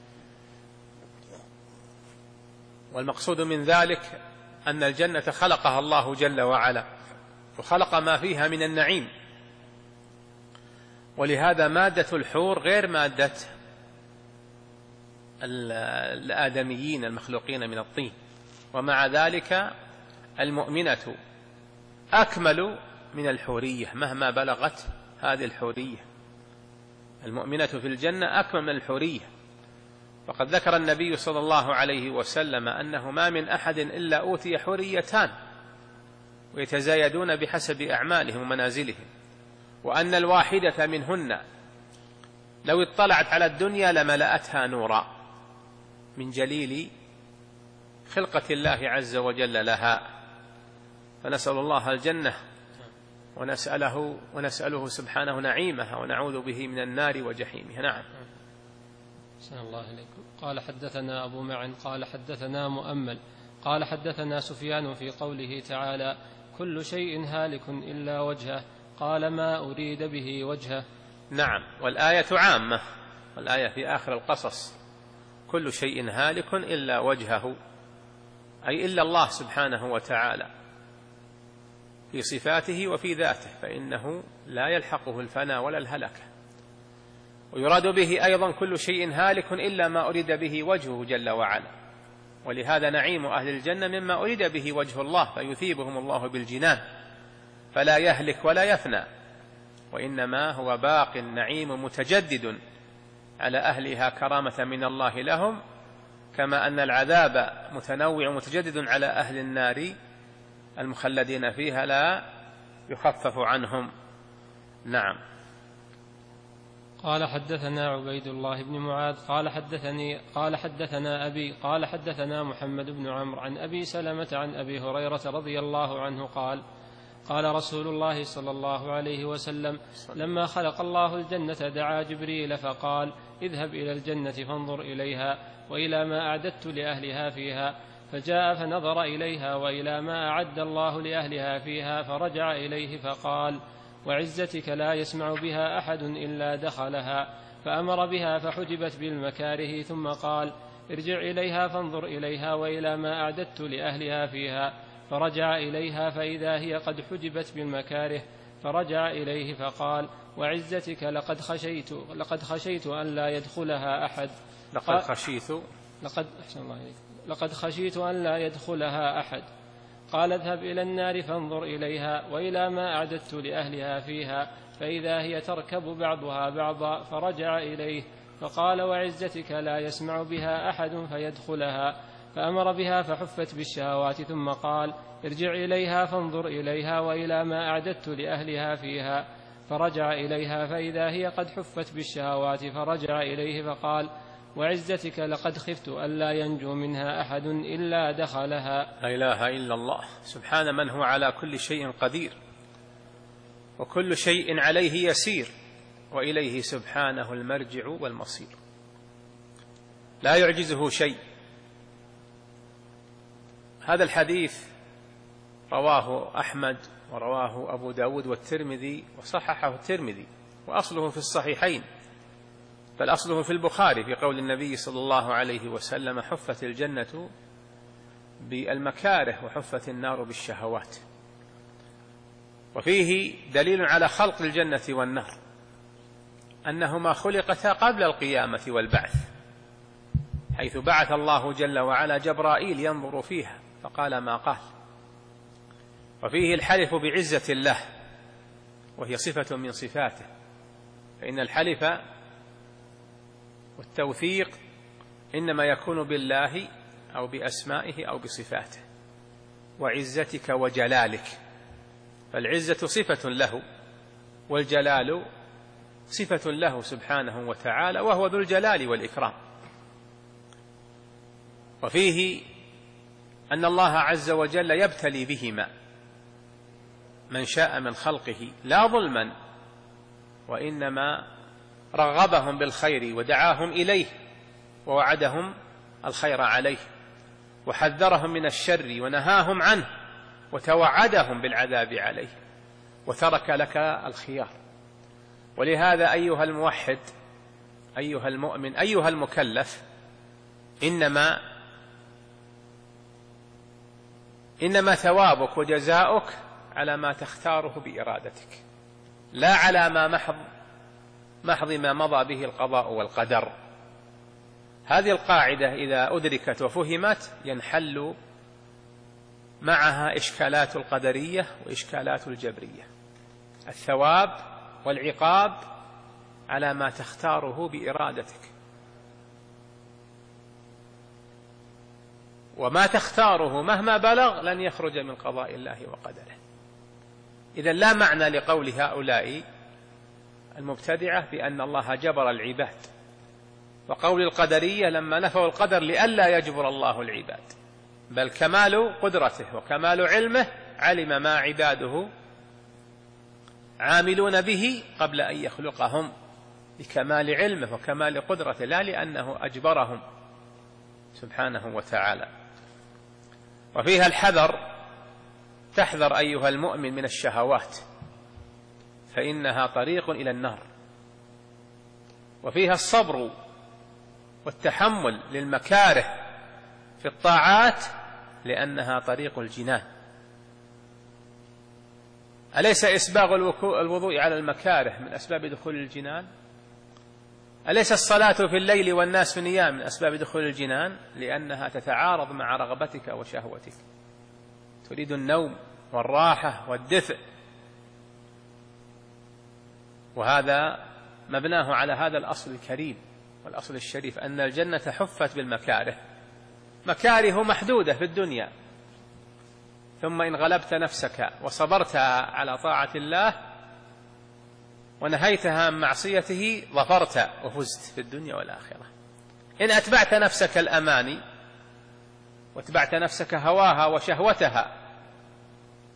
والمقصود من ذلك أن الجنة خلقها الله جل وعلا وخلق ما فيها من النعيم، ولهذا مادة الحور غير مادة الآدميين المخلوقين من الطين. ومع ذلك المؤمنة أكمل من الحورية مهما بلغت هذه الحورية، المؤمنة في الجنة أكمل من الحورية. وقد ذكر النبي صلى الله عليه وسلم أنه ما من أحد إلا أوتي حوريتان ويتزايدون بحسب أعمالهم ومنازلهم، وأن الواحدة منهن لو اطلعت على الدنيا لملأتها نورا من جليل خلقة الله عز وجل لها. فنسأل الله الجنة ونسأله, ونسأله سبحانه نعيمها ونعوذ به من النار وجحيمها. نعم. سلام الله عليكم. قال حدثنا أبو معن قال حدثنا مؤمل قال حدثنا سفيان في قوله تعالى كل شيء هالك إلا وجهه قال ما أريد به وجهه. نعم. والآية عامة، والآية في آخر القصص كل شيء هالك إلا وجهه، أي إلا الله سبحانه وتعالى في صفاته وفي ذاته، فإنه لا يلحقه الفناء ولا الهلكة. ويراد به أيضا كل شيء هالك إلا ما أريد به وجهه جل وعلا، ولهذا نعيم أهل الجنة مما أريد به وجه الله فيثيبهم الله بالجنان فلا يهلك ولا يفنى، وإنما هو باق نعيم متجدد على أهلها كرامة من الله لهم، كما أن العذاب متنوع متجدد على أهل النار المخلدين فيها لا يخفف عنهم. نعم. قال حدثنا عبيد الله بن معاذ قال حدثني قال حدثنا أبي قال حدثنا محمد بن عمرو عن أبي سلمة عن أبي هريرة رضي الله عنه قال قال رسول الله صلى الله عليه وسلم: لما خلق الله الجنة دعا جبريل فقال: اذهب إلى الجنة فانظر إليها وإلى ما أعددت لأهلها فيها. فجاء فنظر إليها وإلى ما أعد الله لأهلها فيها، فرجع إليه فقال: وعزتك لا يسمع بها أحد إلا دخلها. فأمر بها فحجبت بالمكاره، ثم قال: ارجع إليها فانظر إليها وإلى ما أعددت لأهلها فيها. فرجع إليها فإذا هي قد حجبت بالمكاره، فرجع إليه فقال: وعزتك لقد خشيت لقد خشيت أن لا يدخلها أحد. لقد خشيت لقد أحسن الله إليك لقد خشيت أن لا يدخلها أحد. قال: اذهب إلى النار فانظر إليها وإلى ما أعددت لأهلها فيها، فإذا هي تركب بعضها بعضا. فرجع إليه فقال: وعزتك لا يسمع بها أحد فيدخلها. فأمر بها فحفت بالشهوات، ثم قال: ارجع إليها فانظر إليها وإلى ما أعددت لأهلها فيها. فرجع إليها فإذا هي قد حفت بالشهوات، فرجع إليه فقال: وعزتك لقد خفت ألا ينجو منها أحد إلا دخلها. لا إله إلا الله، سبحان من هو على كل شيء قدير وكل شيء عليه يسير، وإليه سبحانه المرجع والمصير، لا يعجزه شيء. هذا الحديث رواه أحمد ورواه أبو داود والترمذي وصححه الترمذي، وأصله في الصحيحين، بل أصله في البخاري في قول النبي صلى الله عليه وسلم: حفت الجنة بالمكاره وحفت النار بالشهوات. وفيه دليل على خلق الجنة والنار، أنهما خلقتا قبل القيامة والبعث، حيث بعث الله جل وعلا جبرائيل ينظر فيها فقال ما قال. وفيه الحلف بعزة الله، وهي صفة من صفاته، فإن الحلف والتوثيق إنما يكون بالله أو بأسمائه أو بصفاته. وعزتك وجلالك، فالعزة صفة له والجلال صفة له سبحانه وتعالى، وهو ذو الجلال والإكرام. وفيه أن الله عز وجل يبتلي بهما من شاء من خلقه لا ظلما، وإنما رغبهم بالخير ودعاهم إليه ووعدهم الخير عليه، وحذرهم من الشر ونهاهم عنه، وتوعدهم بالعذاب عليه، وترك لك الخيار. ولهذا أيها الموحد، أيها المؤمن، أيها المكلف، إنما إنما ثوابك وجزاؤك على ما تختاره بإرادتك، لا على ما محض محض ما مضى به القضاء والقدر. هذه القاعدة إذا أدركت وفهمت ينحل معها إشكالات القدرية وإشكالات الجبرية. الثواب والعقاب على ما تختاره بإرادتك، وما تختاره مهما بلغ لن يخرج من قضاء الله وقدره. إذن لا معنى لقول هؤلاء المبتدعة بأن الله جبر العباد، وقول القدرية لما نفوا القدر لئلا يجبر الله العباد، بل كمال قدرته وكمال علمه علم ما عباده عاملون به قبل أن يخلقهم، لكمال علمه وكمال قدرته، لا لأنه أجبرهم سبحانه وتعالى. وفيها الحذر، تحذر أيها المؤمن من الشهوات، فإنها طريق إلى النار. وفيها الصبر والتحمل للمكاره في الطاعات، لأنها طريق الجنان. أليس إسباغ الوضوء على المكاره من أسباب دخول الجنان؟ أليس الصلاة في الليل والناس في النيام من أسباب دخول الجنان؟ لأنها تتعارض مع رغبتك وشهوتك، تريد النوم والراحة والدفء، وهذا مبناه على هذا الأصل الكريم والأصل الشريف، أن الجنة حفت بالمكاره، مكاره محدودة في الدنيا، ثم إن غلبت نفسك وصبرت على طاعة الله ونهيتها عن معصيته ظفرت وفزت في الدنيا والآخرة. إن أتبعت نفسك الأماني واتبعت نفسك هواها وشهوتها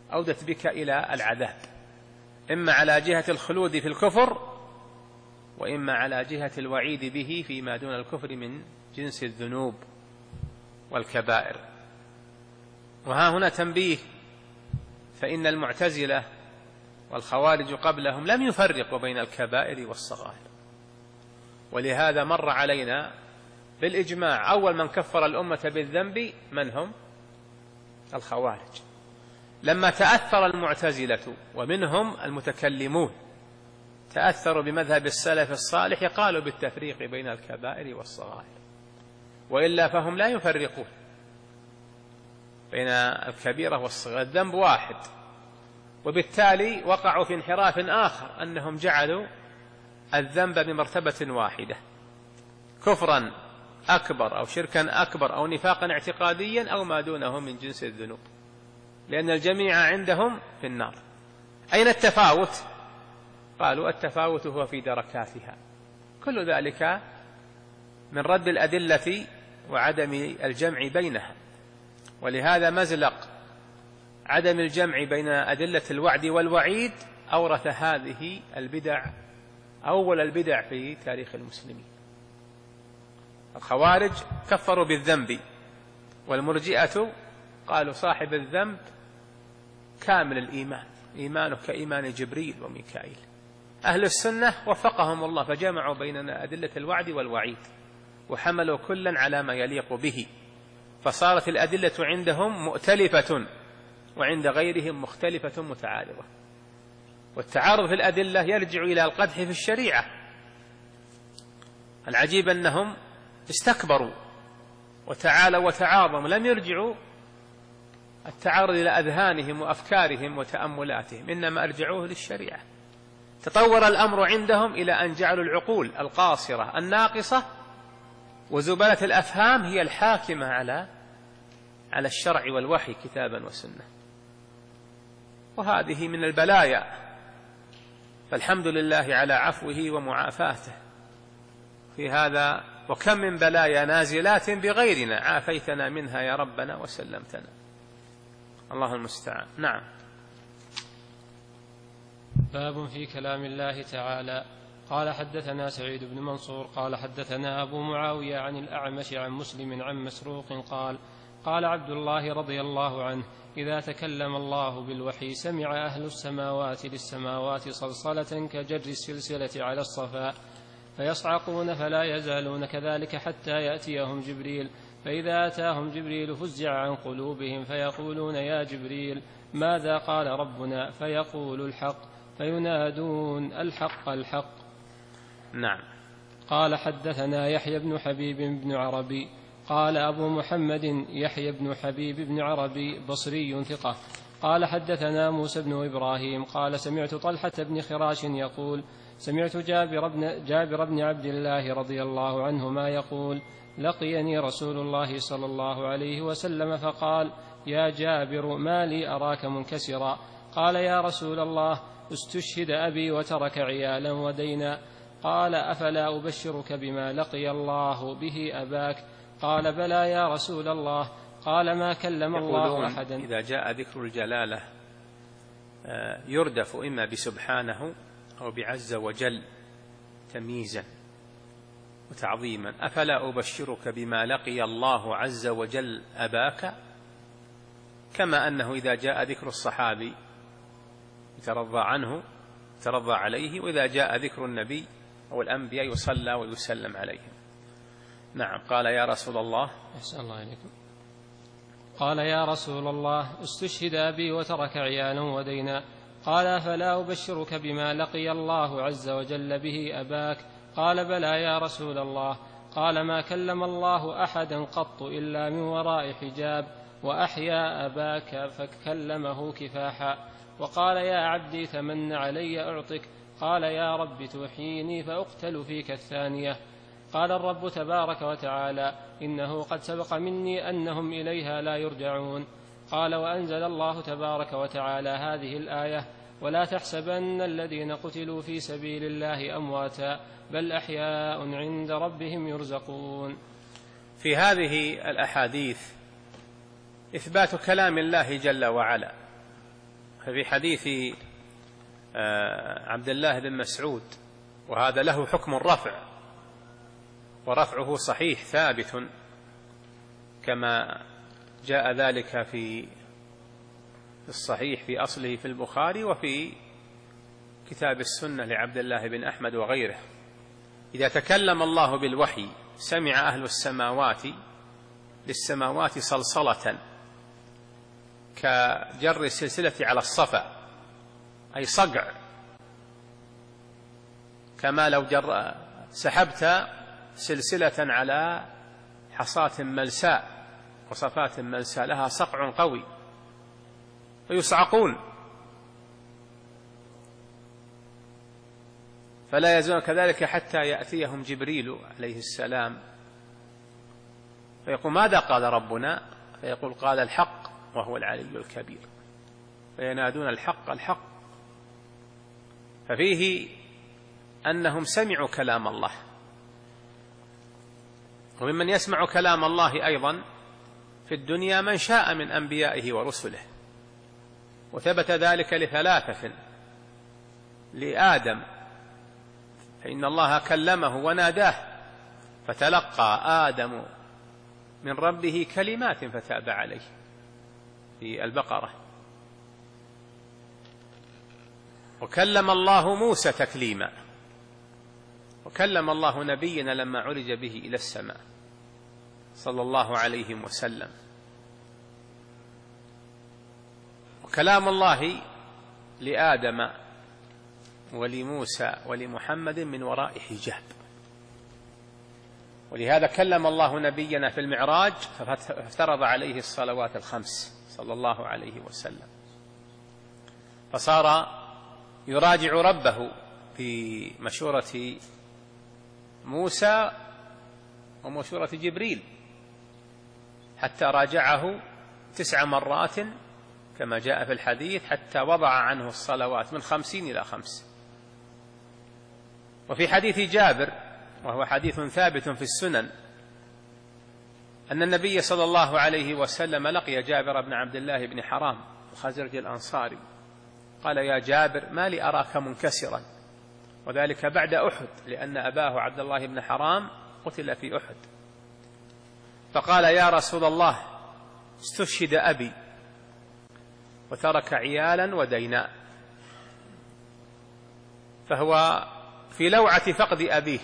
أودت بك إلى العذاب، إما على جهة الخلود في الكفر، وإما على جهة الوعيد به فيما دون الكفر من جنس الذنوب والكبائر. وها هنا تنبيه، فإن المعتزلة والخوارج قبلهم لم يفرقوا بين الكبائر والصغائر، ولهذا مر علينا بالإجماع أول من كفر الأمة بالذنب من هم؟ الخوارج. لما تأثر المعتزلة ومنهم المتكلمون تأثروا بمذهب السلف الصالح قالوا بالتفريق بين الكبائر والصغائر، وإلا فهم لا يفرقون بين الكبيرة والصغيرة، الذنب واحد، وبالتالي وقعوا في انحراف آخر أنهم جعلوا الذنب بمرتبة واحدة، كفرا أكبر أو شركا أكبر أو نفاقا اعتقاديا أو ما دونه من جنس الذنوب، لأن الجميع عندهم في النار. أين التفاوت؟ قالوا التفاوت هو في دركاتها. كل ذلك من رد الأدلة وعدم الجمع بينها، ولهذا مزلق عدم الجمع بين أدلة الوعد والوعيد أورث هذه البدع أول البدع في تاريخ المسلمين. الخوارج كفروا بالذنب، والمرجئة قالوا صاحب الذنب كامل الإيمان، إيمانه كإيمان جبريل وميكائيل. أهل السنة وفقهم الله فجمعوا بين أدلة الوعد والوعيد وحملوا كلا على ما يليق به، فصارت الأدلة عندهم مؤتلفة وعند غيرهم مختلفة متعارضة. والتعارض في الأدلة يرجع إلى القدح في الشريعة. العجيب أنهم استكبروا وتعالوا وتعاظموا، لم يرجعوا التعارض إلى أذهانهم وأفكارهم وتأملاتهم، إنما أرجعوه للشريعة. تطور الأمر عندهم إلى أن جعلوا العقول القاصرة الناقصة وزبالة الأفهام هي الحاكمة على على الشرع والوحي كتابا وسنة، وهذه من البلايا، فالحمد لله على عفوه ومعافاته في هذا. وكم من بلايا نازلات بغيرنا عافيتنا منها يا ربنا وسلمتنا، الله المستعان. نعم. باب في كلام الله تعالى. قال حدثنا سعيد بن منصور قال حدثنا أبو معاوية عن الأعمش عن مسلم عن مسروق قال قال عبد الله رضي الله عنه: إذا تكلم الله بالوحي سمع أهل السماوات للسماوات صلصلة كجر السلسلة على الصفاء، فيصعقون فلا يزالون كذلك حتى يأتيهم جبريل، فإذا أتاهم جبريل فزع عن قلوبهم فيقولون: يا جبريل ماذا قال ربنا؟ فيقول: الحق، فينادون: الحق الحق. نعم. قال حدثنا يحيى بن حبيب بن عربي قال أبو محمد يحيى بن حبيب بن عربي بصري ثقة قال حدثنا موسى بن إبراهيم قال سمعت طلحة بن خراش يقول: سمعت جابر بن, جابر بن عبد الله رضي الله عنهما يقول: لقيني رسول الله صلى الله عليه وسلم فقال: يا جابر ما لي أراك منكسرا؟ قال: يا رسول الله استشهد أبي وترك عيالا ودينا. قال: أفلا أبشرك بما لقي الله به أباك؟ قال: بلى يا رسول الله. قال: ما كلم الله أحدا. إذا جاء ذكر الجلالة يردف إما بسبحانه أو بعز وجل تمييزا وتعظيما. أفلا أبشرك بما لقي الله عز وجل أباك؟ كما أنه إذا جاء ذكر الصحابي يترضى عنه يترضى عليه، وإذا جاء ذكر النبي أو الأنبياء يصلى ويسلم عليهم. نعم. قال: يا رسول الله. أحسن الله إليكم. قال: يا رسول الله استشهد أبي وترك عيالا ودينا. قال: فلا أبشرك بما لقي الله عز وجل به أباك؟ قال: بلى يا رسول الله. قال: ما كلم الله أحدا قط إلا من وراء حجاب، وأحيا أباك فكلمه كفاحا. وقال: يا عبدي تمن علي أعطك. قال: يا رب توحيني فأقتل فيك الثانية. قال الرب تبارك وتعالى: إنه قد سبق مني أنهم إليها لا يرجعون. قال: وأنزل الله تبارك وتعالى هذه الآية: ولا تحسبن الذين قتلوا في سبيل الله أمواتا بل أحياء عند ربهم يرزقون. في هذه الأحاديث إثبات كلام الله جل وعلا ففي حديث عبد الله بن مسعود، وهذا له حكم الرفع، ورفعه صحيح ثابت كما جاء ذلك في الصحيح في أصله في البخاري وفي كتاب السنة لعبد الله بن أحمد وغيره: إذا تكلم الله بالوحي سمع أهل السماوات للسماوات صلصلة كجر السلسلة على الصفا، أي صقع، كما لو جر سحبت سلسلة على حصاة ملساء وصفات ملساء لها صقع قوي فيصعقون، فلا يزالون كذلك حتى يأتيهم جبريل عليه السلام فيقول: ماذا قال ربنا؟ فيقول: قال الحق وهو العلي الكبير، فينادون الحق الحق. ففيه أنهم سمعوا كلام الله. وممن يسمع كلام الله أيضا في الدنيا من شاء من أنبيائه ورسله، وثبت ذلك لثلاثة: لآدم فإن الله كلمه وناداه فتلقى آدم من ربه كلمات فتاب عليه في البقرة. وكلم الله موسى تكليما، وكلم الله نبينا لما عرج به إلى السماء صلى الله عليه وسلم. وكلام الله لآدم ولموسى ولمحمد من وراء حجاب، ولهذا كلم الله نبينا في المعراج فافترض عليه الصلوات الخمس صلى الله عليه وسلم، فصار يراجع ربه في مشورة موسى ومشورة جبريل، حتى راجعه تسع مرات كما جاء في الحديث، حتى وضع عنه الصلوات من خمسين إلى خمس. وفي حديث جابر، وهو حديث ثابت في السنن، أن النبي صلى الله عليه وسلم لقي جابر بن عبد الله بن حرام الخزرج الأنصاري، قال: يا جابر ما لي أراك منكسرا، وذلك بعد أحد، لأن أباه عبد الله بن حرام قتل في أحد. فقال: يا رسول الله استشهد أبي وترك عيالا ودينا، فهو في لوعة فقد أبيه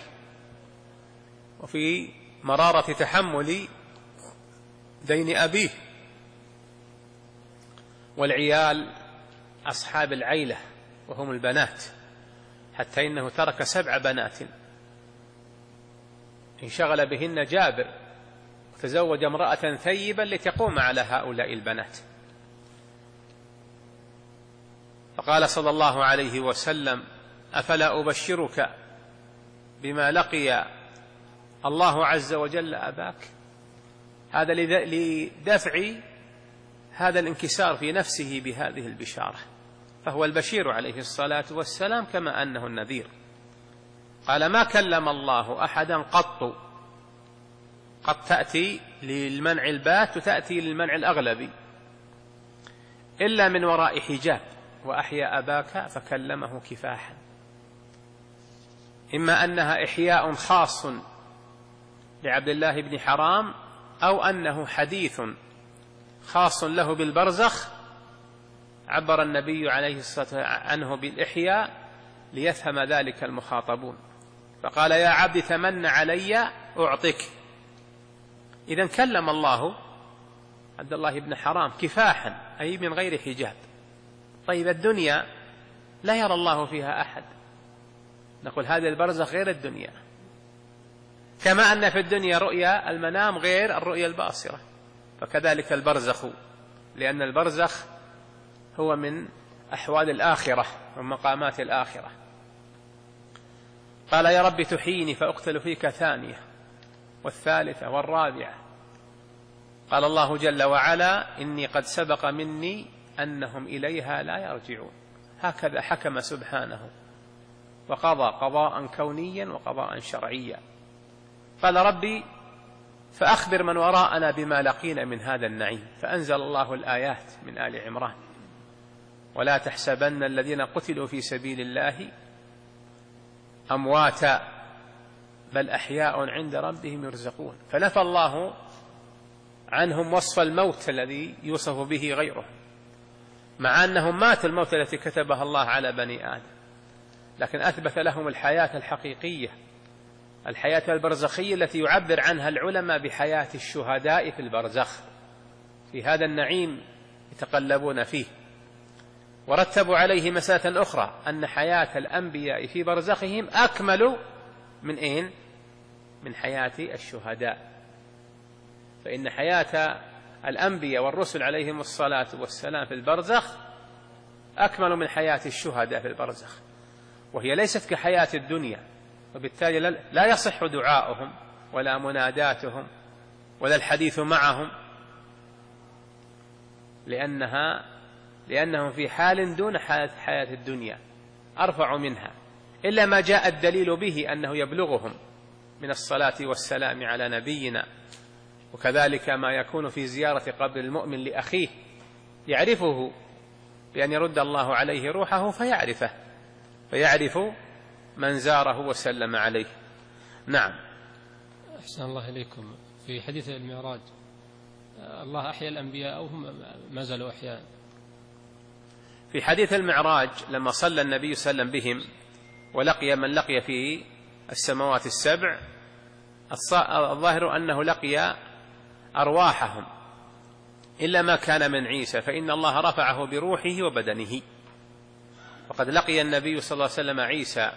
وفي مرارة تحمل دين أبيه، والعيال أصحاب العيلة وهم البنات، حتى إنه ترك سبع بنات انشغل بهن جابر، وتزوج امرأة ثيبا لتقوم على هؤلاء البنات. فقال صلى الله عليه وسلم: أفلا أبشرك بما لقي الله عز وجل أباك؟ هذا لدفع هذا الانكسار في نفسه بهذه البشارة، فهو البشير عليه الصلاة والسلام كما أنه النذير. قال: ما كلم الله أحدا قط، قد تأتي للمنع البات وتأتي للمنع الأغلبي، إلا من وراء حجاب، وأحيا أباك فكلمه كفاحا. إما أنها إحياء خاص لعبد الله بن حرام، أو أنه حديث خاص له بالبرزخ عبر النبي عليه الصلاة عنه بالإحياء ليفهم ذلك المخاطبون، فقال: يا عبد تمن علي أعطك. إذن كلم الله عبد الله بن حرام كفاحا، أي من غير حجاب. طيب الدنيا لا يرى الله فيها أحد، نقول هذا البرزخ غير الدنيا، كما أن في الدنيا رؤيا المنام غير الرؤيا الباصرة، فكذلك البرزخ، لأن البرزخ هو من أحوال الآخرة ومقامات الآخرة. قال: يا رب تحييني فأقتل فيك ثانية والثالثة والرابعة. قال الله جل وعلا: إني قد سبق مني أنهم إليها لا يرجعون. هكذا حكم سبحانه وقضى قضاء كونيا وقضاء شرعيا. قال: ربي فأخبر من وراءنا بما لقينا من هذا النعيم، فأنزل الله الآيات من آل عمران. ولا تحسبن الذين قتلوا في سبيل الله أمواتا بل أحياء عند ربهم يرزقون. فنفى الله عنهم وصف الموت الذي يوصف به غيره، مع أنهم ماتوا الموت التي كتبها الله على بني آدم، لكن أثبت لهم الحياة الحقيقية، الحياة البرزخية التي يعبر عنها العلماء بحياة الشهداء في البرزخ، في هذا النعيم يتقلبون فيه. ورتبوا عليه مسألة أخرى، أن حياة الأنبياء في برزخهم أكمل من إين؟ من حياة الشهداء، فإن حياة الأنبياء والرسل عليهم الصلاة والسلام في البرزخ أكمل من حياة الشهداء في البرزخ، وهي ليست كحياة الدنيا، وبالتالي لا يصح دعاؤهم ولا مناداتهم ولا الحديث معهم، لأنها لأنهم في حال دون حياة الدنيا، أرفع منها، إلا ما جاء الدليل به أنه يبلغهم من الصلاة والسلام على نبينا، وكذلك ما يكون في زيارة قبر المؤمن لأخيه يعرفه بأن يرد الله عليه روحه فيعرفه، فيعرف من زاره وسلم عليه. نعم. أحسن الله إليكم. في حديث المعراج الله أحيا الأنبياء أو هم ما زالوا أحياء؟ في حديث المعراج لما صلى النبي صلى الله عليه وسلم بهم ولقي من لقي في السماوات السبع، الظاهر أنه لقي أرواحهم إلا ما كان من عيسى، فإن الله رفعه بروحه وبدنه. وقد لقي النبي صلى الله عليه وسلم عيسى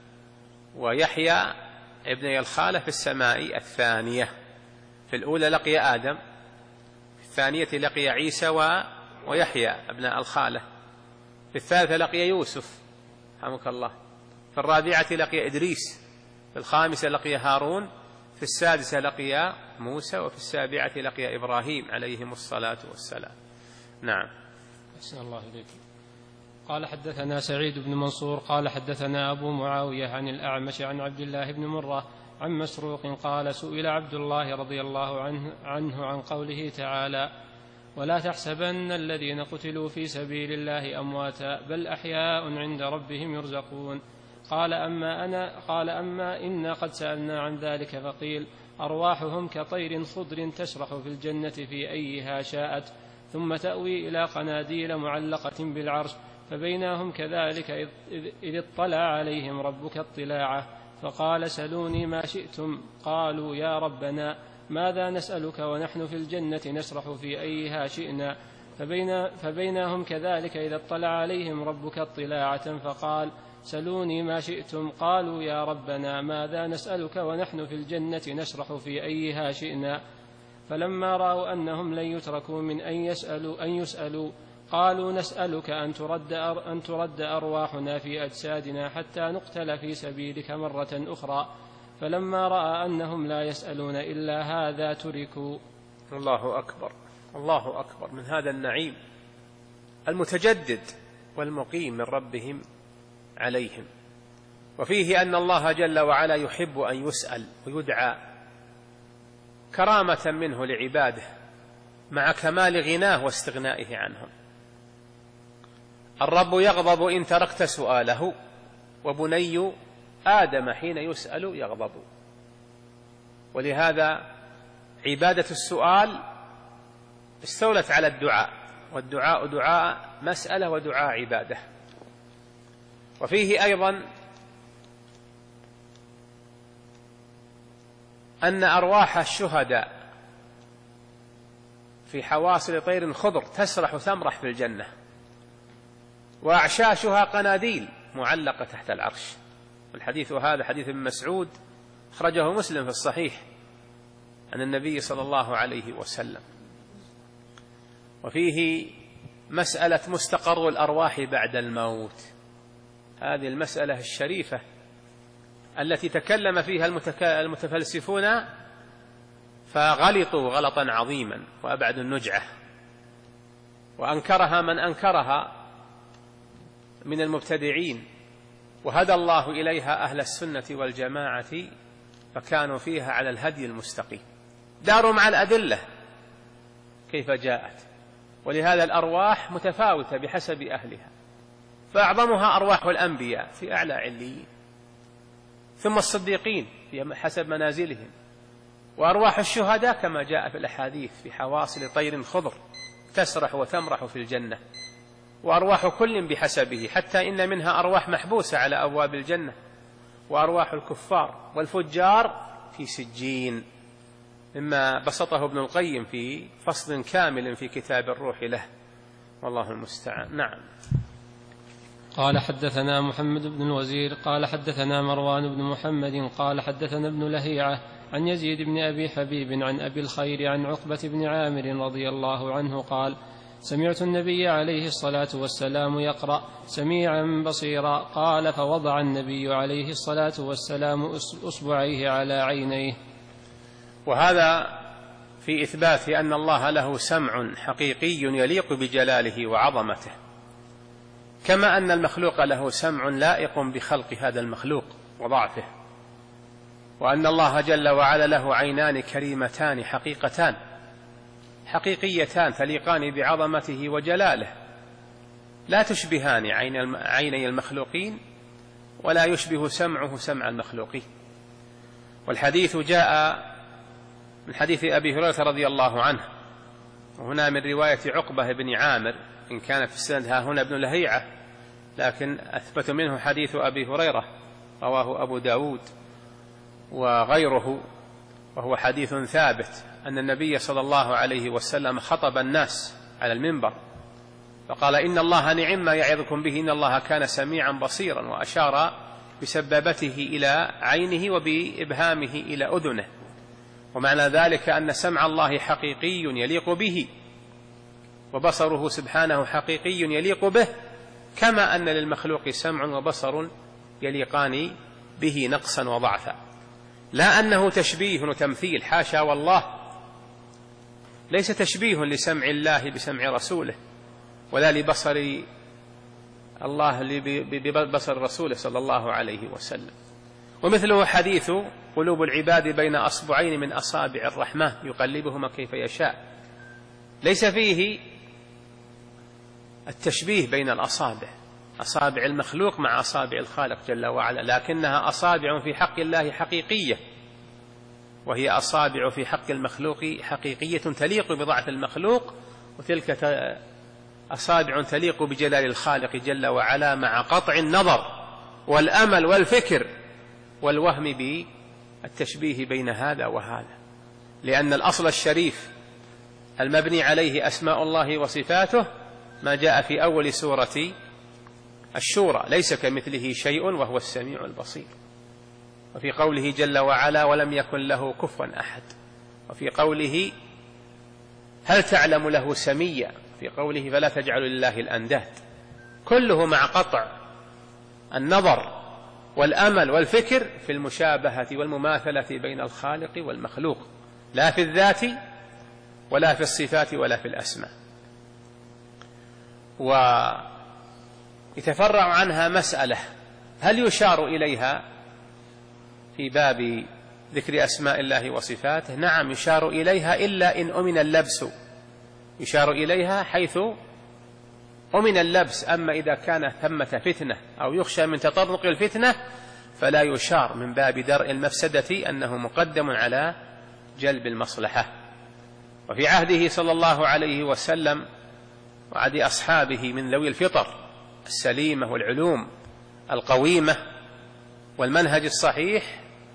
ويحيى ابن الخالة في السماء الثانية، في الأولى لقي آدم، في الثانية لقي عيسى ويحيى ابن الخالة، في الثالثة لقي يوسف رحمك الله، في الرابعة لقي إدريس، في الخامسة لقي هارون، في السادسة لقي موسى، وفي السابعة لقي إبراهيم عليهم الصلاة والسلام. نعم. أحسن الله إليكم. قال حدثنا سعيد بن منصور قال حدثنا أبو معاوية عن الأعمش عن عبد الله بن مرة عن مسروق قال سئل عبد الله رضي الله عنه, عنه عن قوله تعالى ولا تحسبن الذين قتلوا في سبيل الله أمواتا بل أحياء عند ربهم يرزقون. قال أما أنا قال أما إنا قد سألنا عن ذلك فقيل أرواحهم كطير خضر تسرح في الجنة في أيها شاءت ثم تأوي إلى قناديل معلقة بالعرش، فبينهم كذلك إذ اطلع عليهم ربك اطلاعه فقال سلوني ما شئتم قالوا يا ربنا ماذا نسألك ونحن في الجنة نسرح في أيها شئنا، فبين فبينهم كذلك إذا اطلع عليهم ربك اطلاعة فقال سلوني ما شئتم قالوا يا ربنا ماذا نسألك ونحن في الجنة نسرح في أيها شئنا، فلما رأوا أنهم لن يتركوا من أن يسألوا, أن يسألوا قالوا نسألك أن ترد, أن ترد أرواحنا في أجسادنا حتى نقتل في سبيلك مرة أخرى، فلما رأى أنهم لا يسألون إلا هذا تركوا. الله أكبر، الله أكبر من هذا النعيم المتجدد والمقيم من ربهم عليهم. وفيه أن الله جل وعلا يحب أن يسأل ويدعى كرامة منه لعباده مع كمال غناه واستغنائه عنهم. الرب يغضب إن تركت سؤاله، وبني آدم حين يسأل يغضب. ولهذا عبادة السؤال استولت على الدعاء، والدعاء دعاء مسألة ودعاء عبادة. وفيه أيضا أن أرواح الشهداء في حواصل طير خضر تسرح تمرح في الجنة، وأعشاشها قناديل معلقة تحت العرش. والحديث هذا حديث ابن مسعود أخرجه مسلم في الصحيح عن النبي صلى الله عليه وسلم. وفيه مسألة مستقر الأرواح بعد الموت، هذه المسألة الشريفة التي تكلم فيها المتفلسفون فغلطوا غلطا عظيما وأبعدوا النجعة، وأنكرها من أنكرها من المبتدعين، وهدى الله إليها أهل السنة والجماعة فكانوا فيها على الهدي المستقيم، داروا مع الأدلة كيف جاءت. ولهذا الأرواح متفاوتة بحسب أهلها، فأعظمها أرواح الأنبياء في أعلى عليين، ثم الصديقين في حسب منازلهم، وأرواح الشهداء كما جاء في الأحاديث في حواصل طير خضر تسرح وتمرح في الجنة، وأرواح كل بحسبه، حتى إن منها أرواح محبوسة على أبواب الجنة، وأرواح الكفار والفجار في سجين، مما بسطه ابن القيم في فصل كامل في كتاب الروح له، والله المستعان. نعم. قال حدثنا محمد بن الوزير قال حدثنا مروان بن محمد قال حدثنا ابن لهيعة عن يزيد بن أبي حبيب عن أبي الخير عن عقبة بن عامر رضي الله عنه قال: سمعت النبي عليه الصلاة والسلام يقرأ سميعا بصيرا. قال: فوضع النبي عليه الصلاة والسلام أصبعيه على عينيه. وهذا في إثبات أن الله له سمع حقيقي يليق بجلاله وعظمته، كما أن المخلوق له سمع لائق بخلق هذا المخلوق وضعفه، وأن الله جل وعلا له عينان كريمتان حقيقتان حقيقيتان تليقان بعظمته وجلاله، لا تشبهان عيني المخلوقين، ولا يشبه سمعه سمع المخلوقين. والحديث جاء من حديث أبي هريرة رضي الله عنه، وهنا من رواية عقبة بن عامر، إن كان في السند ها هنا ابن لهيعة، لكن أثبت منه حديث أبي هريرة رواه أبو داود وغيره، وهو حديث ثابت أن النبي صلى الله عليه وسلم خطب الناس على المنبر فقال: إن الله نعم ما يعظكم به، إن الله كان سميعا بصيرا، وأشار بسبابته إلى عينه وبإبهامه إلى أذنه، ومعنى ذلك أن سمع الله حقيقي يليق به، وبصره سبحانه حقيقي يليق به، كما أن للمخلوق سمع وبصر يليقان به نقصا وضعفا، لا أنه تشبيه وتمثيل، حاشا والله، ليس تشبيه لسمع الله بسمع رسوله، ولا لبصر الله ببصر رسوله صلى الله عليه وسلم. ومثله حديث: قلوب العباد بين أصبعين من أصابع الرحمن يقلبهما كيف يشاء، ليس فيه التشبيه بين الأصابع، أصابع المخلوق مع أصابع الخالق جل وعلا، لكنها أصابع في حق الله حقيقية، وهي أصابع في حق المخلوق حقيقية تليق بضعف المخلوق، وتلك أصابع تليق بجلال الخالق جل وعلا، مع قطع النظر والأمل والفكر والوهم بالتشبيه بين هذا وهذا، لأن الأصل الشريف المبني عليه أسماء الله وصفاته ما جاء في أول سورة الشورى: ليس كمثله شيء وهو السميع البصير. وفي قوله جل وعلا: ولم يكن له كفوا أحد. وفي قوله: هل تعلم له سميا. في قوله: فلا تجعلوا لله الأنداد. كله مع قطع النظر والأمل والفكر في المشابهة والمماثلة بين الخالق والمخلوق، لا في الذات ولا في الصفات ولا في الأسماء. ويتفرع عنها مسألة: هل يشار إليها في باب ذكر أسماء الله وصفاته؟ نعم، يشار إليها، إلا إن أمن اللبس، يشار إليها حيث أمن اللبس. أما إذا كان ثمة فتنة أو يخشى من تطرق الفتنة فلا يشار، من باب درء المفسدة، أنه مقدم على جلب المصلحة. وفي عهده صلى الله عليه وسلم وعهد أصحابه من ذوي الفطر السليمة والعلوم القويمة والمنهج الصحيح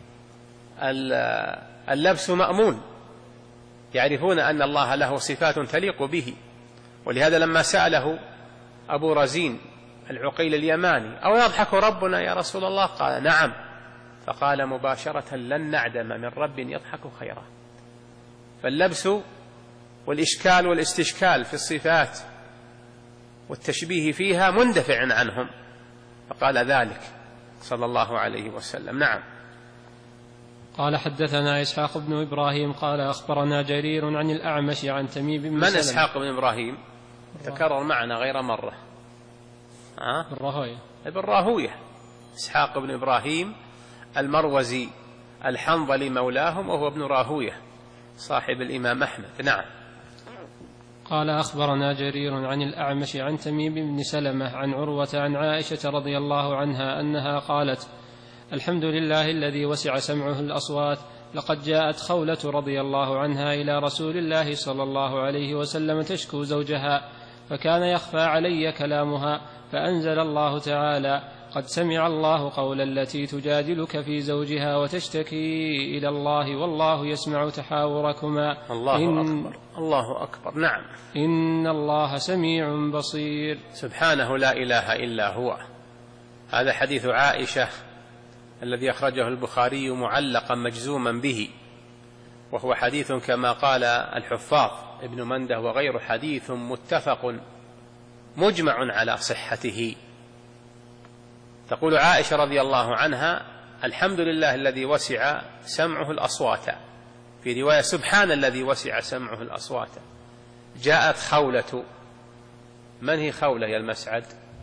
اللبس مأمون، يعرفون أن الله له صفات تليق به. ولهذا لما سأله أبو رزين العقيل اليماني: أو يضحك ربنا يا رسول الله؟ قال: نعم. فقال مباشرة: لن نعدم من رب يضحك خيرا. فاللبس والإشكال والاستشكال في الصفات والتشبيه فيها مندفع عنهم، فقال ذلك صلى الله عليه وسلم. نعم. قال حدثنا إسحاق بن إبراهيم قال أخبرنا جرير عن الأعمش عن تميم بن من سلم. إسحاق بن إبراهيم؟ تكرر معنا غير مرة. أه؟ ابن راهوية. ابن راهوية إسحاق بن إبراهيم المروزي الحنظلي مولاهم، وهو ابن راهوية صاحب الإمام أحمد. نعم. قال أخبرنا جرير عن الأعمش عن تميم بن سلمة عن عروة عن عائشة رضي الله عنها أنها قالت: الحمد لله الذي وسع سمعه الأصوات. لقد جاءت خولة رضي الله عنها إلى رسول الله صلى الله عليه وسلم تشكو زوجها، فكان يخفى علي كلامها، فأنزل الله تعالى: قد سمع الله قول التي تجادلك في زوجها وتشتكي إلى الله والله يسمع تحاوركما. الله أكبر الله أكبر. نعم، إن الله سميع بصير. سبحانه لا إله إلا هو. هذا حديث عائشة الذي أخرجه البخاري معلقا مجزوما به، وهو حديث كما قال الحفاظ ابن منده وغيره حديث متفق مجمع على صحته. تقول عائشة رضي الله عنها: الحمد لله الذي وسع سمعه الأصوات، في رواية سبحان الذي وسع سمعه الأصوات. جاءت خولة. من هي خولة يا المسعد؟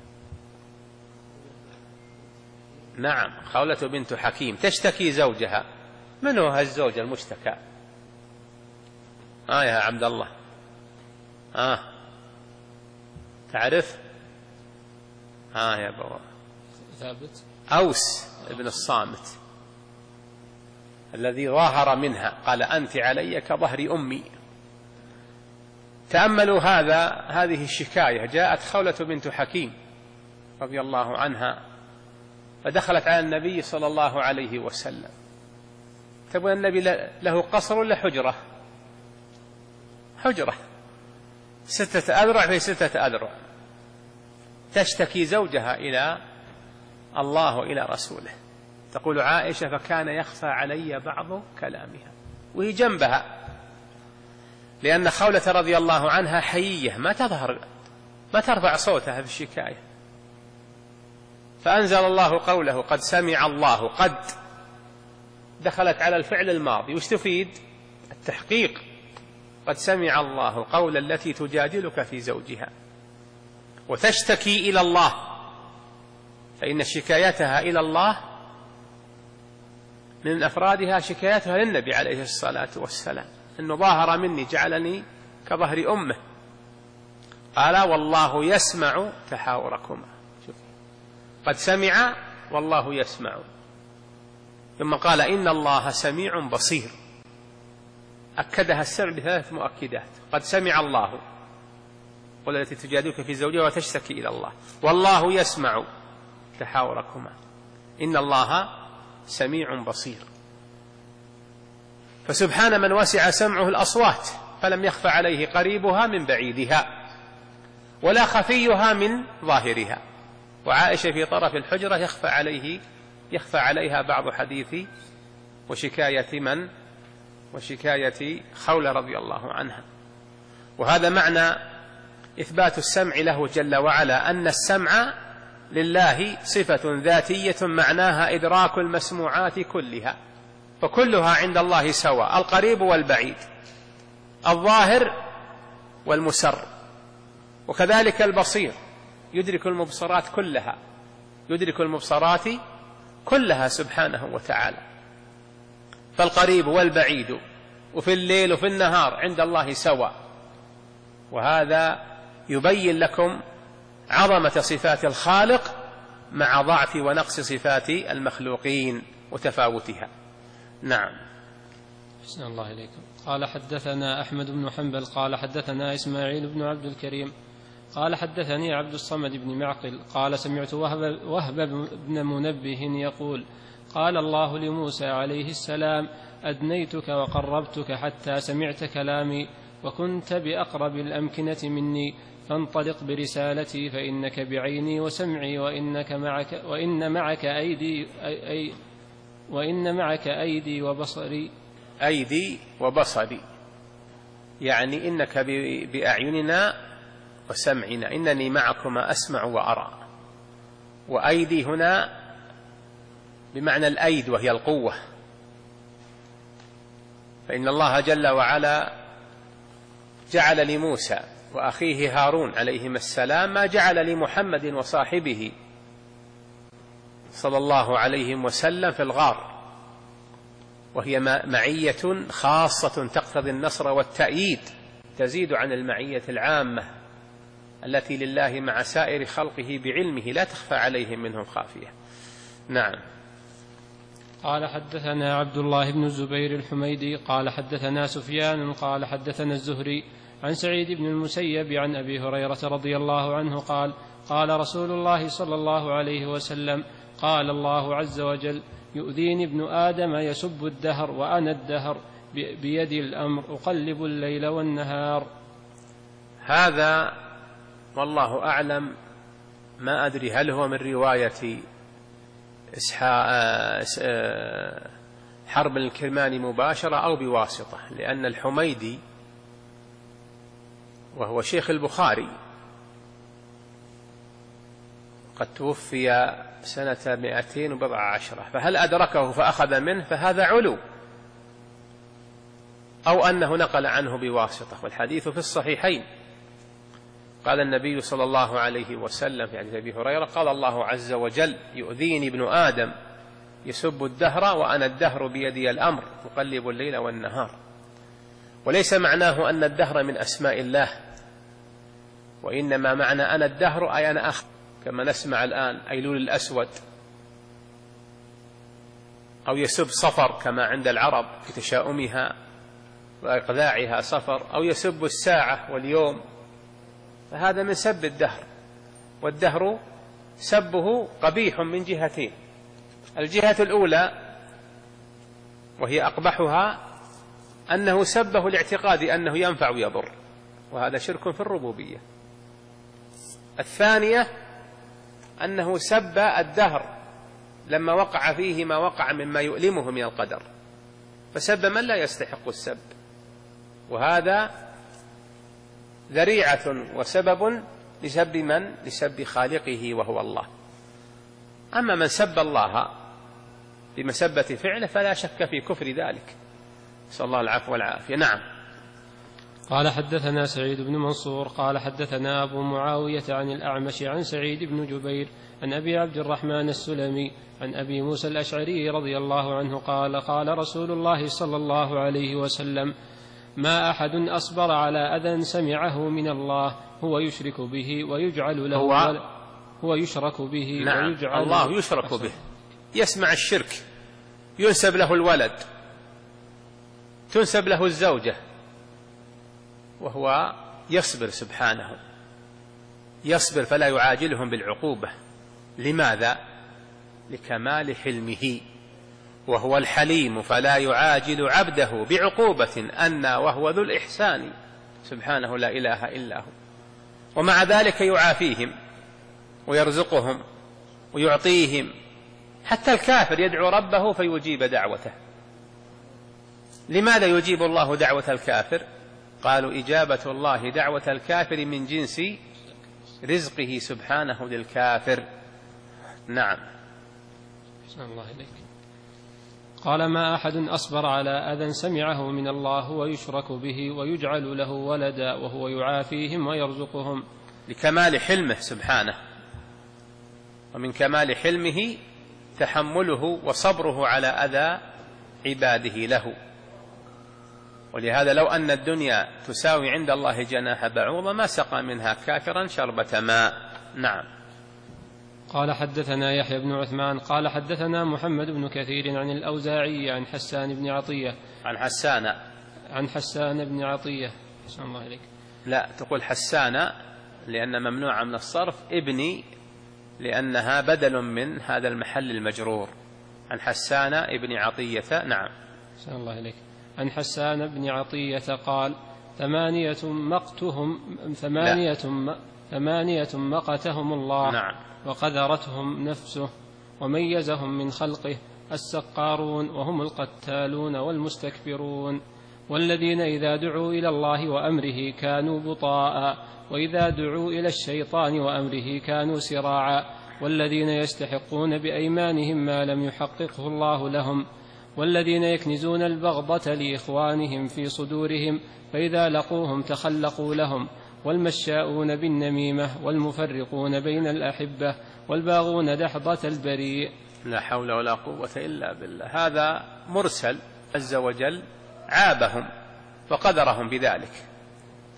نعم، خولة بنت حكيم تشتكي زوجها. من هو الزوج المشتكى؟ آه يا عبد الله، آه تعرف؟ آه يا بابا، ثابت أوس ابن الصامت الذي ظاهر منها، قال: أنت علي كظهر أمي. تأملوا هذا هذه الشكاية. جاءت خولة بنت حكيم رضي الله عنها فدخلت على النبي صلى الله عليه وسلم. تقول النبي له قصر ولا حجرة؟ حجرة، ستة أذرع في ستة أذرع. تشتكي زوجها إلى الله وإلى رسوله. تقول عائشة: فكان يخفى علي بعض كلامها، وهي جنبها، لأن خولة رضي الله عنها حيية ما تظهر ما ترفع صوتها في الشكاية. فأنزل الله قوله: قد سمع الله. قد دخلت على الفعل الماضي، وش تفيد؟ التحقيق. قد سمع الله قول التي تجادلك في زوجها وتشتكي إلى الله، فإن شكايتها إلى الله من أفرادها شكايتها للنبي عليه الصلاة والسلام، إنه ظاهر مني جعلني كظهر أمه. قال: والله يسمع تحاوركما. شوف، قد سمع والله يسمع. ثم قال: إن الله سميع بصير. أكدها السمع بثلاث مؤكدات: قد سمع الله قل التي تجادلك في زوجها وتشتكي إلى الله، والله يسمع تحاوركما، إن الله سميع بصير. فسبحان من وسع سمعه الأصوات فلم يخف عليه قريبها من بعيدها ولا خفيها من ظاهرها. وعائشة في طرف الحجرة يخفى عليه يخفى عليها بعض حديث وشكاية من وشكاية خولة رضي الله عنها. وهذا معنى إثبات السمع له جل وعلا، أن السمع لله صفة ذاتية معناها إدراك المسموعات كلها، فكلها عند الله سواء، القريب والبعيد، الظاهر والمسر. وكذلك البصير يدرك المبصرات كلها يدرك المبصرات كلها سبحانه وتعالى. فالقريب والبعيد وفي الليل وفي النهار عند الله سواء. وهذا يبين لكم عظمة صفات الخالق مع ضعف ونقص صفات المخلوقين وتفاوتها. نعم. أحسن الله إليكم. قال: حدثنا أحمد بن حنبل قال حدثنا إسماعيل بن عبد الكريم قال حدثني عبد الصمد بن معقل قال: سمعت وهب, وهب بن منبه يقول: قال الله لموسى عليه السلام: أدنيتك وقربتك حتى سمعت كلامي وكنت بأقرب الأمكنة مني، فانطلق برسالتي فإنك بعيني وسمعي وإنك معك وإن معك أيدي أي وإن معك أيدي وبصري أيدي وبصري، يعني إنك بأعيننا وسمعنا، إنني معكما أسمع وأرى. وأيدي هنا بمعنى الأيد وهي القوة، فإن الله جل وعلا جعل لموسى وأخيه هارون عليهما السلام ما جعل لمحمد وصاحبه صلى الله عليه وسلم في الغار، وهي معية خاصة تقتضي النصر والتأييد تزيد عن المعية العامة التي لله مع سائر خلقه بعلمه لا تخفى عليهم منهم خافية. نعم. قال حدثنا عبد الله بن الزبير الحميدي قال حدثنا سفيان قال حدثنا الزهري عن سعيد بن المسيب عن أبي هريرة رضي الله عنه قال قال رسول الله صلى الله عليه وسلم قال الله عز وجل يؤذيني ابن آدم يسب الدهر وأنا الدهر بيدي الأمر أقلب الليل والنهار. هذا والله أعلم ما أدري هل هو من رواية حرب الكرماني مباشرة أو بواسطة، لأن الحميدي وهو شيخ البخاري قد توفي سنة مئتين وبضع عشرة، فهل أدركه فأخذ منه فهذا علو، أو أنه نقل عنه بواسطة. والحديث في الصحيحين قال النبي صلى الله عليه وسلم في حديث أبي هريرة قال الله عز وجل يؤذيني ابن آدم يسب الدهر وأنا الدهر بيدي الأمر أقلب الليل والنهار. وليس معناه أن الدهر من أسماء الله، وإنما معنى أنا الدهر أي أنا أخ، كما نسمع الآن أيلول الأسود، أو يسب صفر كما عند العرب في تشاؤمها وإقذاعها صفر، أو يسب الساعة واليوم، فهذا من سب الدهر. والدهر سبه قبيح من جهتين: الجهة الأولى وهي أقبحها أنه سبه لاعتقاد أنه ينفع ويضر، وهذا شرك في الربوبية. الثانية أنه سب الدهر لما وقع فيه ما وقع مما يؤلمه من القدر، فسب من لا يستحق السب، وهذا ذريعة وسبب لسب من؟ لسب خالقه وهو الله. أما من سب الله بمسبة فعله فلا شك في كفر ذلك، نسأل الله العفو والعافية. نعم. قال حدثنا سعيد بن منصور قال حدثنا أبو معاوية عن الأعمش عن سعيد بن جبير عن أبي عبد الرحمن السلمي عن أبي موسى الأشعري رضي الله عنه قال قال رسول الله صلى الله عليه وسلم ما أحد أصبر على أذى سمعه من الله هو يشرك به ويجعل له هو, هو يشرك به نعم ويجعل الله يشرك به، يسمع الشرك، ينسب له الولد، تنسب له الزوجة، وهو يصبر سبحانه، يصبر فلا يعاجلهم بالعقوبة. لماذا؟ لكمال حلمه، وهو الحليم فلا يعاجل عبده بعقوبة أن وهو ذو الإحسان سبحانه لا إله إلا هو. ومع ذلك يعافيهم ويرزقهم ويعطيهم، حتى الكافر يدعو ربه فيجيب دعوته. لماذا يجيب الله دعوة الكافر؟ قالوا إجابة الله دعوة الكافر من جنس رزقه سبحانه للكافر. نعم. الله إليك. قال ما أحد أصبر على أذى سمعه من الله هو يشرك به ويجعل له ولدا وهو يعافيهم ويرزقهم. لكمال حلمه سبحانه، ومن كمال حلمه تحمله وصبره على أذى عباده له. ولهذا لو أن الدنيا تساوي عند الله جناح بعوضة ما سقى منها كافرا شربة ماء. نعم. قال حدثنا يحيى بن عثمان قال حدثنا محمد بن كثير عن الأوزاعي عن حسان بن عطية عن حسان عن حسان بن عطية سلام الله عليك. لا تقول حسان لأن ممنوع من الصرف، ابني لأنها بدل من هذا المحل المجرور. عن حسان ابن عطية. نعم. سلام الله عليك. عن حسان بن عطية قال ثمانية مقتهم ثمانية م... ثمانية مقتهم الله. نعم. وقذرتهم نفسه وميزهم من خلقه السقارون وهم القتالون والمستكبرون، والذين إذا دعوا إلى الله وأمره كانوا بطاء وإذا دعوا إلى الشيطان وأمره كانوا سراعا، والذين يستحقون بأيمانهم ما لم يحققه الله لهم، والذين يكنزون البغضة لإخوانهم في صدورهم فإذا لقوهم تخلقوا لهم، والمشاؤون بالنميمة والمفرقون بين الأحبة والباغون دحضة البريء. لا حول ولا قوة إلا بالله. هذا مرسل عز وجل عابهم وقدرهم بذلك،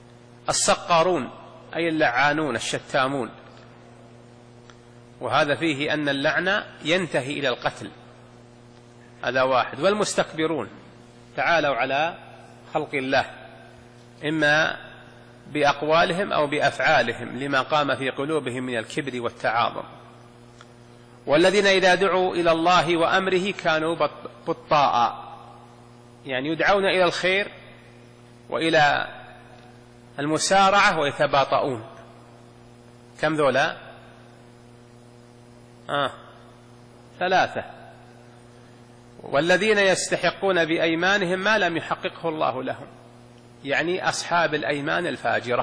السقارون أي اللعانون الشتامون، وهذا فيه أن اللعن ينتهي إلى القتل، هذا واحد. والمستكبرون تعالوا على خلق الله إما بأقوالهم أو بأفعالهم لما قام في قلوبهم من الكبر والتعاظم. والذين إذا دعوا إلى الله وأمره كانوا بطاء، يعني يدعون إلى الخير وإلى المسارعة ويتباطؤون. كم ذولا؟ آه ثلاثة. والذين يستحقون بأيمانهم ما لم يحققه الله لهم، يعني أصحاب الأيمان الفاجرة،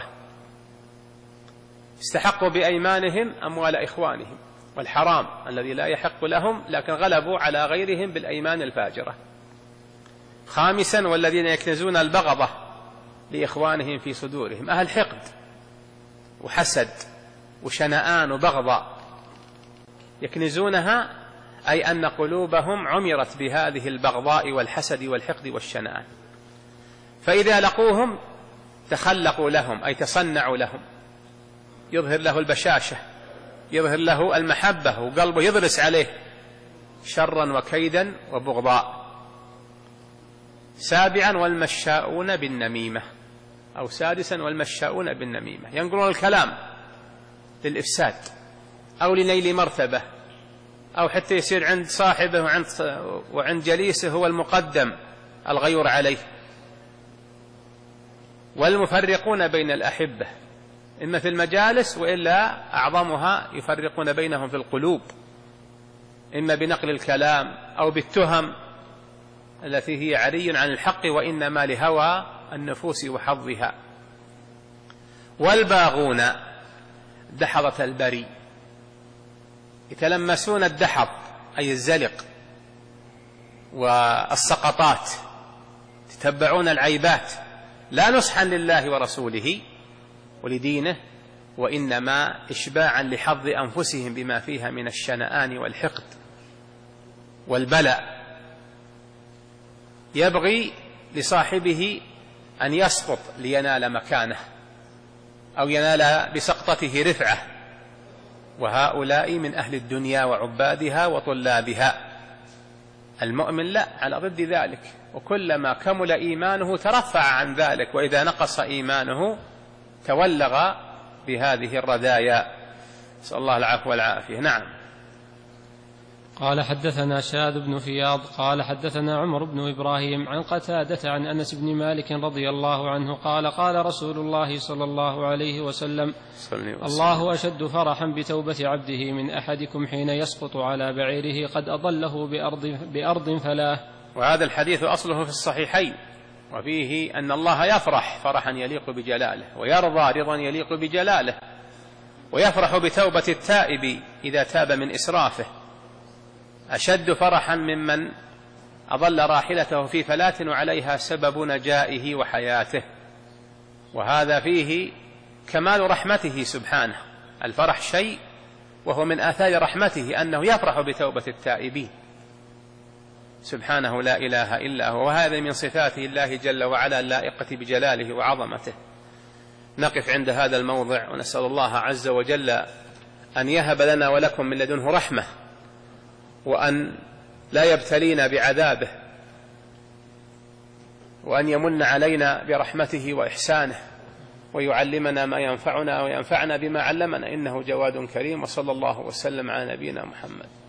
استحقوا بأيمانهم أموال إخوانهم والحرام الذي لا يحق لهم، لكن غلبوا على غيرهم بالأيمان الفاجرة. خامسا والذين يكنزون البغضة لإخوانهم في صدورهم، أهل حقد وحسد وشنآن وبغضاء، يكنزونها أي أن قلوبهم عمرت بهذه البغضاء والحسد والحقد والشنآن، فإذا لقوهم تخلقوا لهم أي تصنعوا لهم، يظهر له البشاشة، يظهر له المحبة، وقلبه يضرس عليه شرا وكيدا وبغضاء. سابعا والمشاؤون بالنميمة، أو سادسا والمشاؤون بالنميمة، ينقلون الكلام للإفساد أو لنيل مرتبة، أو حتى يصير عند صاحبه وعند, وعند جليسه هو المقدم الغيور عليه. والمفرقون بين الأحبة إما في المجالس وإلا أعظمها يفرقون بينهم في القلوب، إما بنقل الكلام أو بالتهم التي هي عري عن الحق وإنما لهوى النفوس وحظها. والباغون دحضة البري، يتلمسون الدحض أي الزلق والسقطات، تتبعون العيبات لا نصحا لله ورسوله ولدينه، وإنما إشباعا لحظ أنفسهم بما فيها من الشنآن والحقد والبلاء. يبغي لصاحبه أن يسقط لينال مكانه أو ينال بسقطته رفعة، وهؤلاء من أهل الدنيا وعبادها وطلابها. المؤمن لا، على ضد ذلك، وكلما كمل إيمانه ترفع عن ذلك، وإذا نقص إيمانه تولغ بهذه الرذايا، نسأل الله العفو والعافية. نعم. قال حدثنا شاذ بن فياض قال حدثنا عمر بن إبراهيم عن قتادة عن أنس بن مالك رضي الله عنه قال قال رسول الله صلى الله عليه وسلم: الله أشد فرحا بتوبة عبده من أحدكم حين يسقط على بعيره قد أضله بأرض, بأرض فلاه. وهذا الحديث أصله في الصحيحين، وفيه أن الله يفرح فرحا يليق بجلاله، ويرضى رضا يليق بجلاله، ويفرح بتوبة التائب إذا تاب من إسرافه أشد فرحا ممن أضل راحلته في فلاة وعليها سبب نجائه وحياته. وهذا فيه كمال رحمته سبحانه، الفرح شيء، وهو من آثار رحمته أنه يفرح بتوبة التائبين سبحانه لا إله إلا هو، وهذا من صفاته الله جل وعلا اللائقة بجلاله وعظمته. نقف عند هذا الموضع، ونسأل الله عز وجل أن يهب لنا ولكم من لدنه رحمة، وأن لا يبتلينا بعذابه، وأن يمن علينا برحمته وإحسانه، ويعلمنا ما ينفعنا وينفعنا بما علمنا، إنه جواد كريم. وصلى الله وسلم على نبينا محمد.